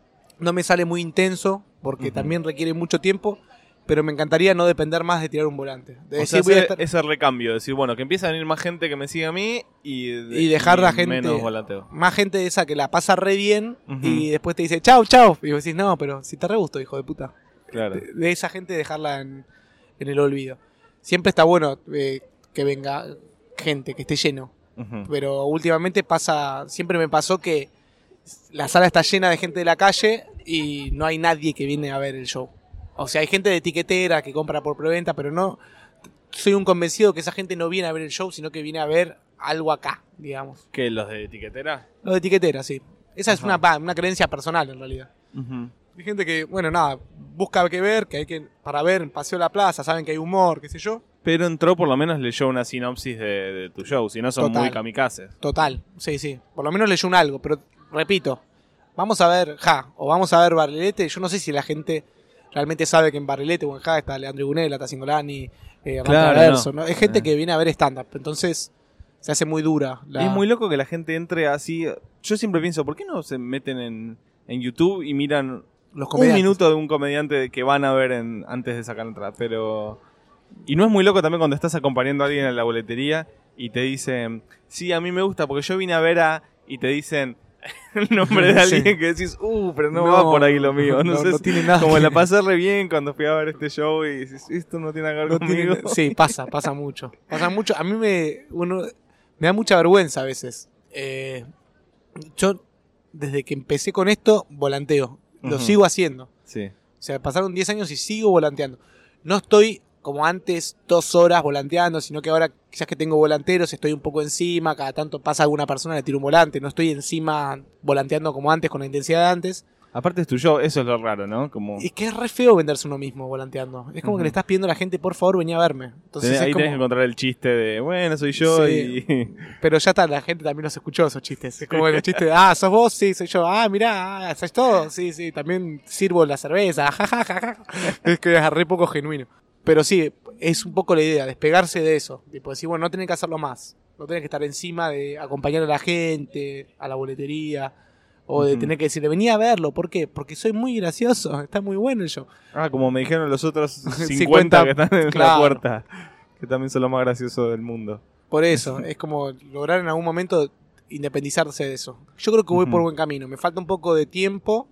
No me sale muy intenso, porque Ujú. también requiere mucho tiempo, pero me encantaría no depender más de tirar un volante. De O decir, sea, voy a hacer estar- ese recambio, decir, bueno, que empiece a venir más gente que me siga a mí y, de- Y dejar la y gente- menos volanteo. Más gente de esa que la pasa re bien Ujú. y después te dice, chau, chau. Y vos decís, no, pero si te re gustó, hijo de puta. Claro. De, de esa gente dejarla en, en el olvido. Siempre está bueno eh, que venga gente, que esté lleno. Ujú. Pero últimamente pasa, siempre me pasó que la sala está llena de gente de la calle y no hay nadie que viene a ver el show. O sea, hay gente de etiquetera que compra por preventa, pero no... Soy un convencido que esa gente no viene a ver el show, sino que viene a ver algo acá, digamos. ¿Qué, los de etiquetera? Los de etiquetera, sí. Esa es Ajá. una, va, una creencia personal, en realidad. Ujú. Hay gente que, bueno, nada, busca qué ver, que hay que, para ver, paseo la plaza, saben que hay humor, qué sé yo. Pero entró, por lo menos leyó una sinopsis de, de tu show, si no son Total. muy kamikazes. Total, sí, sí. Por lo menos leyó un algo, pero repito, vamos a ver Ja, o vamos a ver Barrilete. Yo no sé si la gente realmente sabe que en Barrilete o en Ja está Leandro Gunela, está Singolani, eh, Claro, Verso, no. ¿no? Es gente Eh. que viene a ver stand-up, entonces se hace muy dura. la- Es muy loco que la gente entre así. Yo siempre pienso, ¿por qué no se meten en, en YouTube y miran los un comediantes. minuto de un comediante que van a ver en, antes de sacar entrada? Pero... Y no es muy loco también cuando estás acompañando a alguien en la boletería y te dicen, sí, a mí me gusta porque yo vine a ver a... Y te dicen el nombre de alguien Sí. que decís, uh, pero no, No, va por ahí lo mío. No, no, sé no si- tiene nada como que la ver. pasé re bien cuando fui a ver este show y dices, esto no tiene nada que ver No conmigo. tiene- sí, pasa, pasa mucho. Pasa mucho. A mí me, uno, me da mucha vergüenza a veces. Eh, yo, desde que empecé con esto, volanteo. Lo Ujú. sigo haciendo. Sí. O sea, pasaron diez años y sigo volanteando. No estoy como antes, dos horas volanteando, sino que ahora quizás que tengo volanteros, estoy un poco encima, cada tanto pasa alguna persona, le tiro un volante. No estoy encima volanteando como antes, con la intensidad de antes. Aparte es tu show, eso es lo raro, ¿no? Como... Es que es re feo venderse uno mismo volanteando. Es como uh-huh. que le estás pidiendo a la gente, por favor, vení a verme. Entonces tenés, es ahí como... tenés que encontrar el chiste de, bueno, soy yo sí. y... Pero ya está, la gente también los escuchó esos chistes. Es como el chiste de, ah, ¿sos vos? Sí, soy yo. Ah, mirá, ah, ¿sos todo? Sí, sí, también sirvo la cerveza. Ja, ja, ja, ja. Es que es re poco genuino. Pero sí, es un poco la idea, despegarse de eso. Tipo decir, bueno, no tenés que hacerlo más. No tenés que estar encima de acompañar a la gente, a la boletería... O de uh-huh. tener que decirle, vení a verlo. ¿Por qué? Porque soy muy gracioso. Está muy bueno el show. Ah, como me dijeron los otros cincuenta, cincuenta que están en claro. la puerta. Que también son los más graciosos del mundo. Por eso. Es como lograr en algún momento independizarse de eso. Yo creo que voy uh-huh. por buen camino. Me falta un poco de tiempo.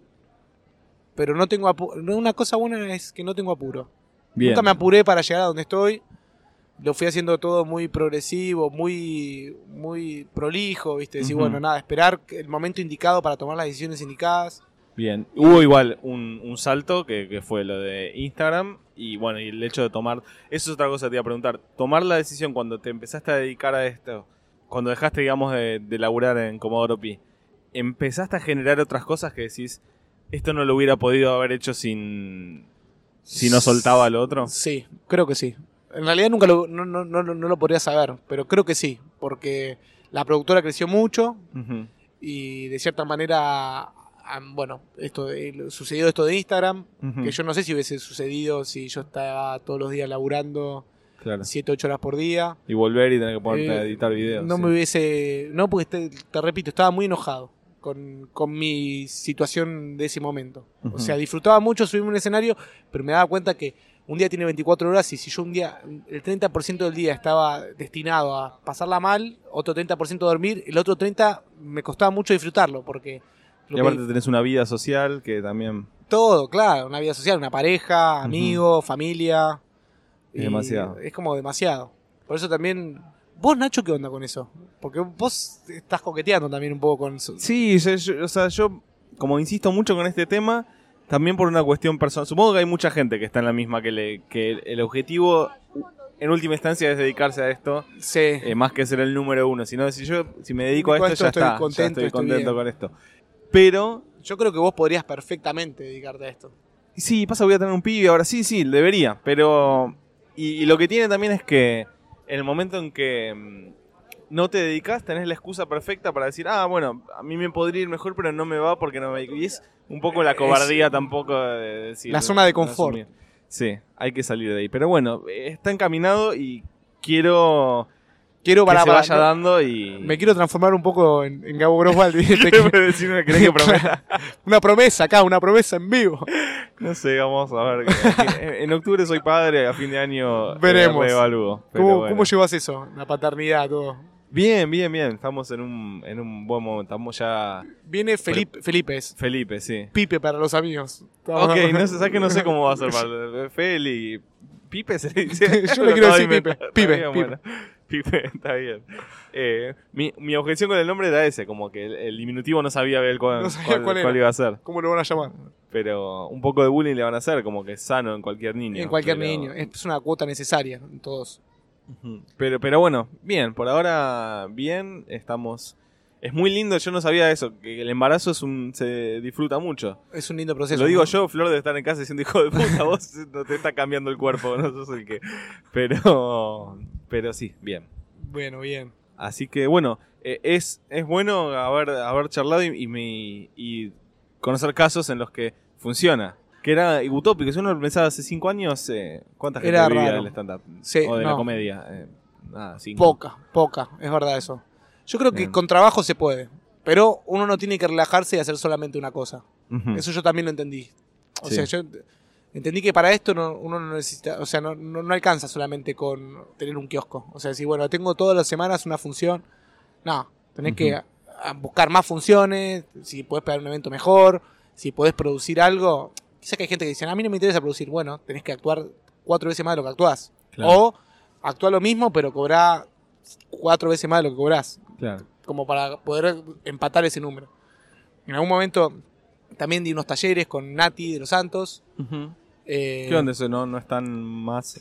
Pero no tengo apuro. Una cosa buena es que no tengo apuro. Bien. Nunca me apuré para llegar a donde estoy. Lo fui haciendo todo muy progresivo, muy muy prolijo, ¿viste? Decir, uh-huh. bueno, nada, esperar el momento indicado para tomar las decisiones indicadas. Bien. Hubo igual un, un salto que, que fue lo de Instagram y bueno, y el hecho de tomar... Eso es otra cosa que te iba a preguntar. Tomar la decisión cuando te empezaste a dedicar a esto, cuando dejaste, digamos, de, de laburar en Comodoro Pi, ¿empezaste a generar otras cosas que decís, esto no lo hubiera podido haber hecho sin... si no soltaba lo otro? Sí, creo que sí. En realidad nunca lo, no, no, no, no lo podría saber, pero creo que sí, porque la productora creció mucho uh-huh. y de cierta manera, bueno, esto eh, sucedió esto de Instagram, uh-huh. que yo no sé si hubiese sucedido si yo estaba todos los días laburando claro. siete, ocho horas por día. Y volver y tener que ponerte eh, a editar videos. No sí. me hubiese, no porque te, te repito, estaba muy enojado con, con mi situación de ese momento. Uh-huh. O sea, disfrutaba mucho subirme a un escenario, pero me daba cuenta que un día tiene veinticuatro horas y si yo un día, el treinta por ciento del día estaba destinado a pasarla mal, otro treinta por ciento a dormir, el otro treinta por ciento me costaba mucho disfrutarlo porque... Y aparte que, tenés una vida social que también... Todo, claro, una vida social, una pareja, amigos, uh-huh. familia. Es demasiado. Es como demasiado. Por eso también... ¿Vos, Nacho, qué onda con eso? Porque vos estás coqueteando también un poco con eso. Sí, yo, yo, o sea, yo como insisto mucho con este tema... También por una cuestión personal. Supongo que hay mucha gente que está en la misma, que, le, que el objetivo en última instancia es dedicarse a esto. Sí. Eh, más que ser el número uno. Sino si yo si me dedico a esto, esto ya estoy está. Contento, ya estoy contento estoy con esto. Pero... Yo creo que vos podrías perfectamente dedicarte a esto. Sí, pasa que voy a tener un pibe ahora. Sí, sí, debería. Pero... Y, y lo que tiene también es que en el momento en que... no te dedicas, tenés la excusa perfecta para decir, ah, bueno, a mí me podría ir mejor, pero no me va porque no me dedico. Y es un poco la cobardía es, tampoco de decir... La zona de confort. No sí, hay que salir de ahí. Pero bueno, está encaminado y quiero... Quiero para, que se vaya para, dando y... Me quiero transformar un poco en, en Gabo Groswald. Decirme que que promesa. Una promesa acá, una promesa en vivo. No sé, vamos a ver. En octubre soy padre, a fin de año veremos. Eh, reevalúo. ¿Cómo, bueno. ¿Cómo llevas eso? La paternidad, todo. Bien, bien, bien. Estamos en un, en un buen momento. Estamos ya... Viene Felipe. Felipe. Felipe, sí. Pipe para los amigos. Estamos... Ok, no sé, ¿sabes que no sé cómo va a ser para Feli? ¿Pipe se le dice? Yo le quiero decir Pipe. Pipe, bien, Pipe. Bueno. Pipe, está bien. Eh, mi, mi objeción con el nombre era ese, como que el, el diminutivo no sabía ver cuál, no sabía cuál, cuál, cuál iba a ser. ¿Cómo lo van a llamar? Pero un poco de bullying le van a hacer, como que es sano en cualquier niño. En cualquier pero... niño. Es una cuota necesaria en todos. Pero, pero bueno, bien, por ahora bien, estamos... Es muy lindo, yo no sabía eso, que el embarazo es un se disfruta mucho. Es un lindo proceso. Lo digo ¿no? yo, Flor debe estar en casa diciendo, hijo de puta, vos no te está cambiando el cuerpo, no sos el que... Pero, pero sí, bien. Bueno, bien. Así que bueno, eh, es, es bueno haber, haber charlado y, y, me, y conocer casos en los que funciona. Que era utópico, si uno pensaba hace cinco años, eh, ¿cuánta gente era vivía raro. del stand-up? Sí, o de no. la comedia. Eh, nada, cinco. Poca, poca, es verdad eso. Yo creo que Bien. con trabajo se puede, pero uno no tiene que relajarse y hacer solamente una cosa. Uh-huh. Eso yo también lo entendí. O sí. sea, yo entendí que para esto no, uno no necesita, o sea, no, no, no alcanza solamente con tener un kiosco. O sea, si bueno, tengo todas las semanas una función, no, tenés uh-huh. que a, a buscar más funciones, si podés pegar un evento mejor, si podés producir algo. Quizá que hay gente que dice, a mí no me interesa producir. Bueno, tenés que actuar cuatro veces más de lo que actuás. Claro. O actuar lo mismo, pero cobrá cuatro veces más de lo que cobrás. Claro. Como para poder empatar ese número. En algún momento también di unos talleres con Nati de los Santos. Uh-huh. Eh, ¿Qué onda eso? ¿No, no están más...?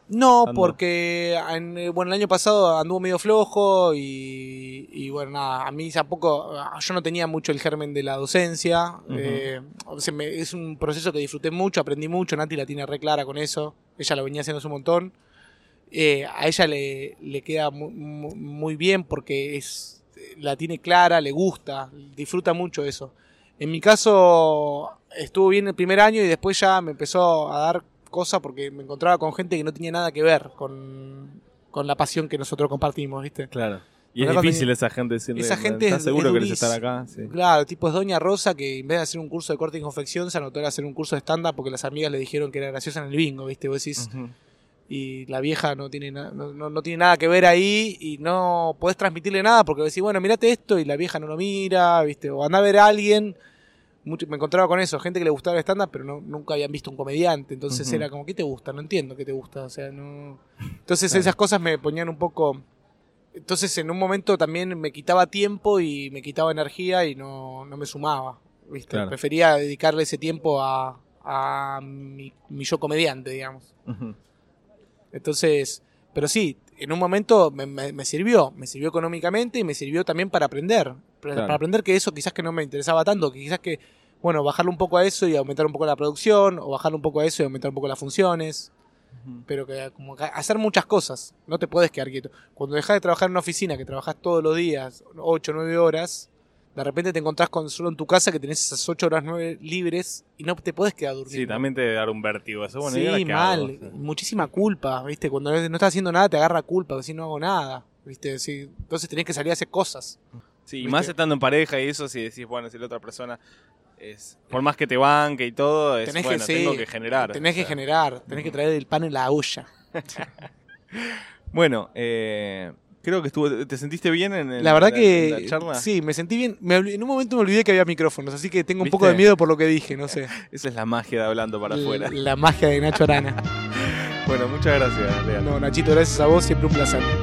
No, Ando. porque en, bueno, el año pasado anduvo medio flojo y, y bueno, nada, a mí tampoco, yo no tenía mucho el germen de la docencia. Uh-huh. eh, o sea, me, es un proceso que disfruté mucho, aprendí mucho, Nati la tiene re clara con eso, ella lo venía haciendo hace un montón. Eh, a ella le, le queda muy, muy bien porque es, la tiene clara, le gusta, disfruta mucho eso. En mi caso estuvo bien el primer año y después ya me empezó a dar cosa porque me encontraba con gente que no tenía nada que ver con, con la pasión que nosotros compartimos, ¿viste? Claro. Y es difícil tenía, esa gente decirle, esa gente ¿estás es, seguro es que querés estar acá? Sí. Claro, tipo es Doña Rosa que en vez de hacer un curso de corte y confección se anotó a hacer un curso de stand-up porque las amigas le dijeron que era graciosa en el bingo, ¿viste? Vos decís, uh-huh. Y la vieja no tiene, na- no, no, no tiene nada que ver ahí y no podés transmitirle nada porque decís, bueno, mirate esto y la vieja no lo mira, ¿viste? O anda a ver a alguien. Mucho, me encontraba con eso, gente que le gustaba el stand-up, pero no, nunca habían visto un comediante. Entonces uh-huh. era como, ¿qué te gusta? No entiendo qué te gusta. O sea, no. Entonces esas cosas me ponían un poco. Entonces en un momento también me quitaba tiempo y me quitaba energía y no, no me sumaba. ¿Viste? Claro. Prefería dedicarle ese tiempo a, a mi, mi yo comediante, digamos. Uh-huh. Entonces, pero sí, en un momento me, me, me sirvió. Me sirvió económicamente y me sirvió también para aprender. Claro. Para aprender que eso quizás que no me interesaba tanto, que quizás que, bueno, bajarle un poco a eso y aumentar un poco la producción, o bajarle un poco a eso y aumentar un poco las funciones, uh-huh. Pero que como que hacer muchas cosas, no te puedes quedar quieto. Cuando dejas de trabajar en una oficina, que trabajas todos los días, ocho o nueve horas, de repente te encontrás con solo en tu casa que tenés esas ocho horas nueve libres y no te podés quedar durmiendo. Sí, también te debe dar un vértigo eso. Bueno, sí, mal, hago, o sea. Muchísima culpa, ¿viste? Cuando no estás haciendo nada te agarra culpa, que si no hago nada, ¿viste? Sí, entonces tenés que salir a hacer cosas. Sí, y más estando en pareja y eso, si decís, bueno, si la otra persona es, por más que te banque y todo, es tenés bueno, que, sí, tengo que generar. Tenés que o sea. generar, tenés que traer el pan en la olla. Bueno, eh, creo que estuvo, ¿te sentiste bien en, el, la verdad en que en la charla? Sí, me sentí bien. Me, en un momento me olvidé que había micrófonos, así que tengo un ¿Viste? poco de miedo por lo que dije, no sé. Esa es la magia de hablando para afuera. La, la magia de Nacho Arana. Bueno, muchas gracias, Leal. No, Nachito, gracias a vos, siempre un placer.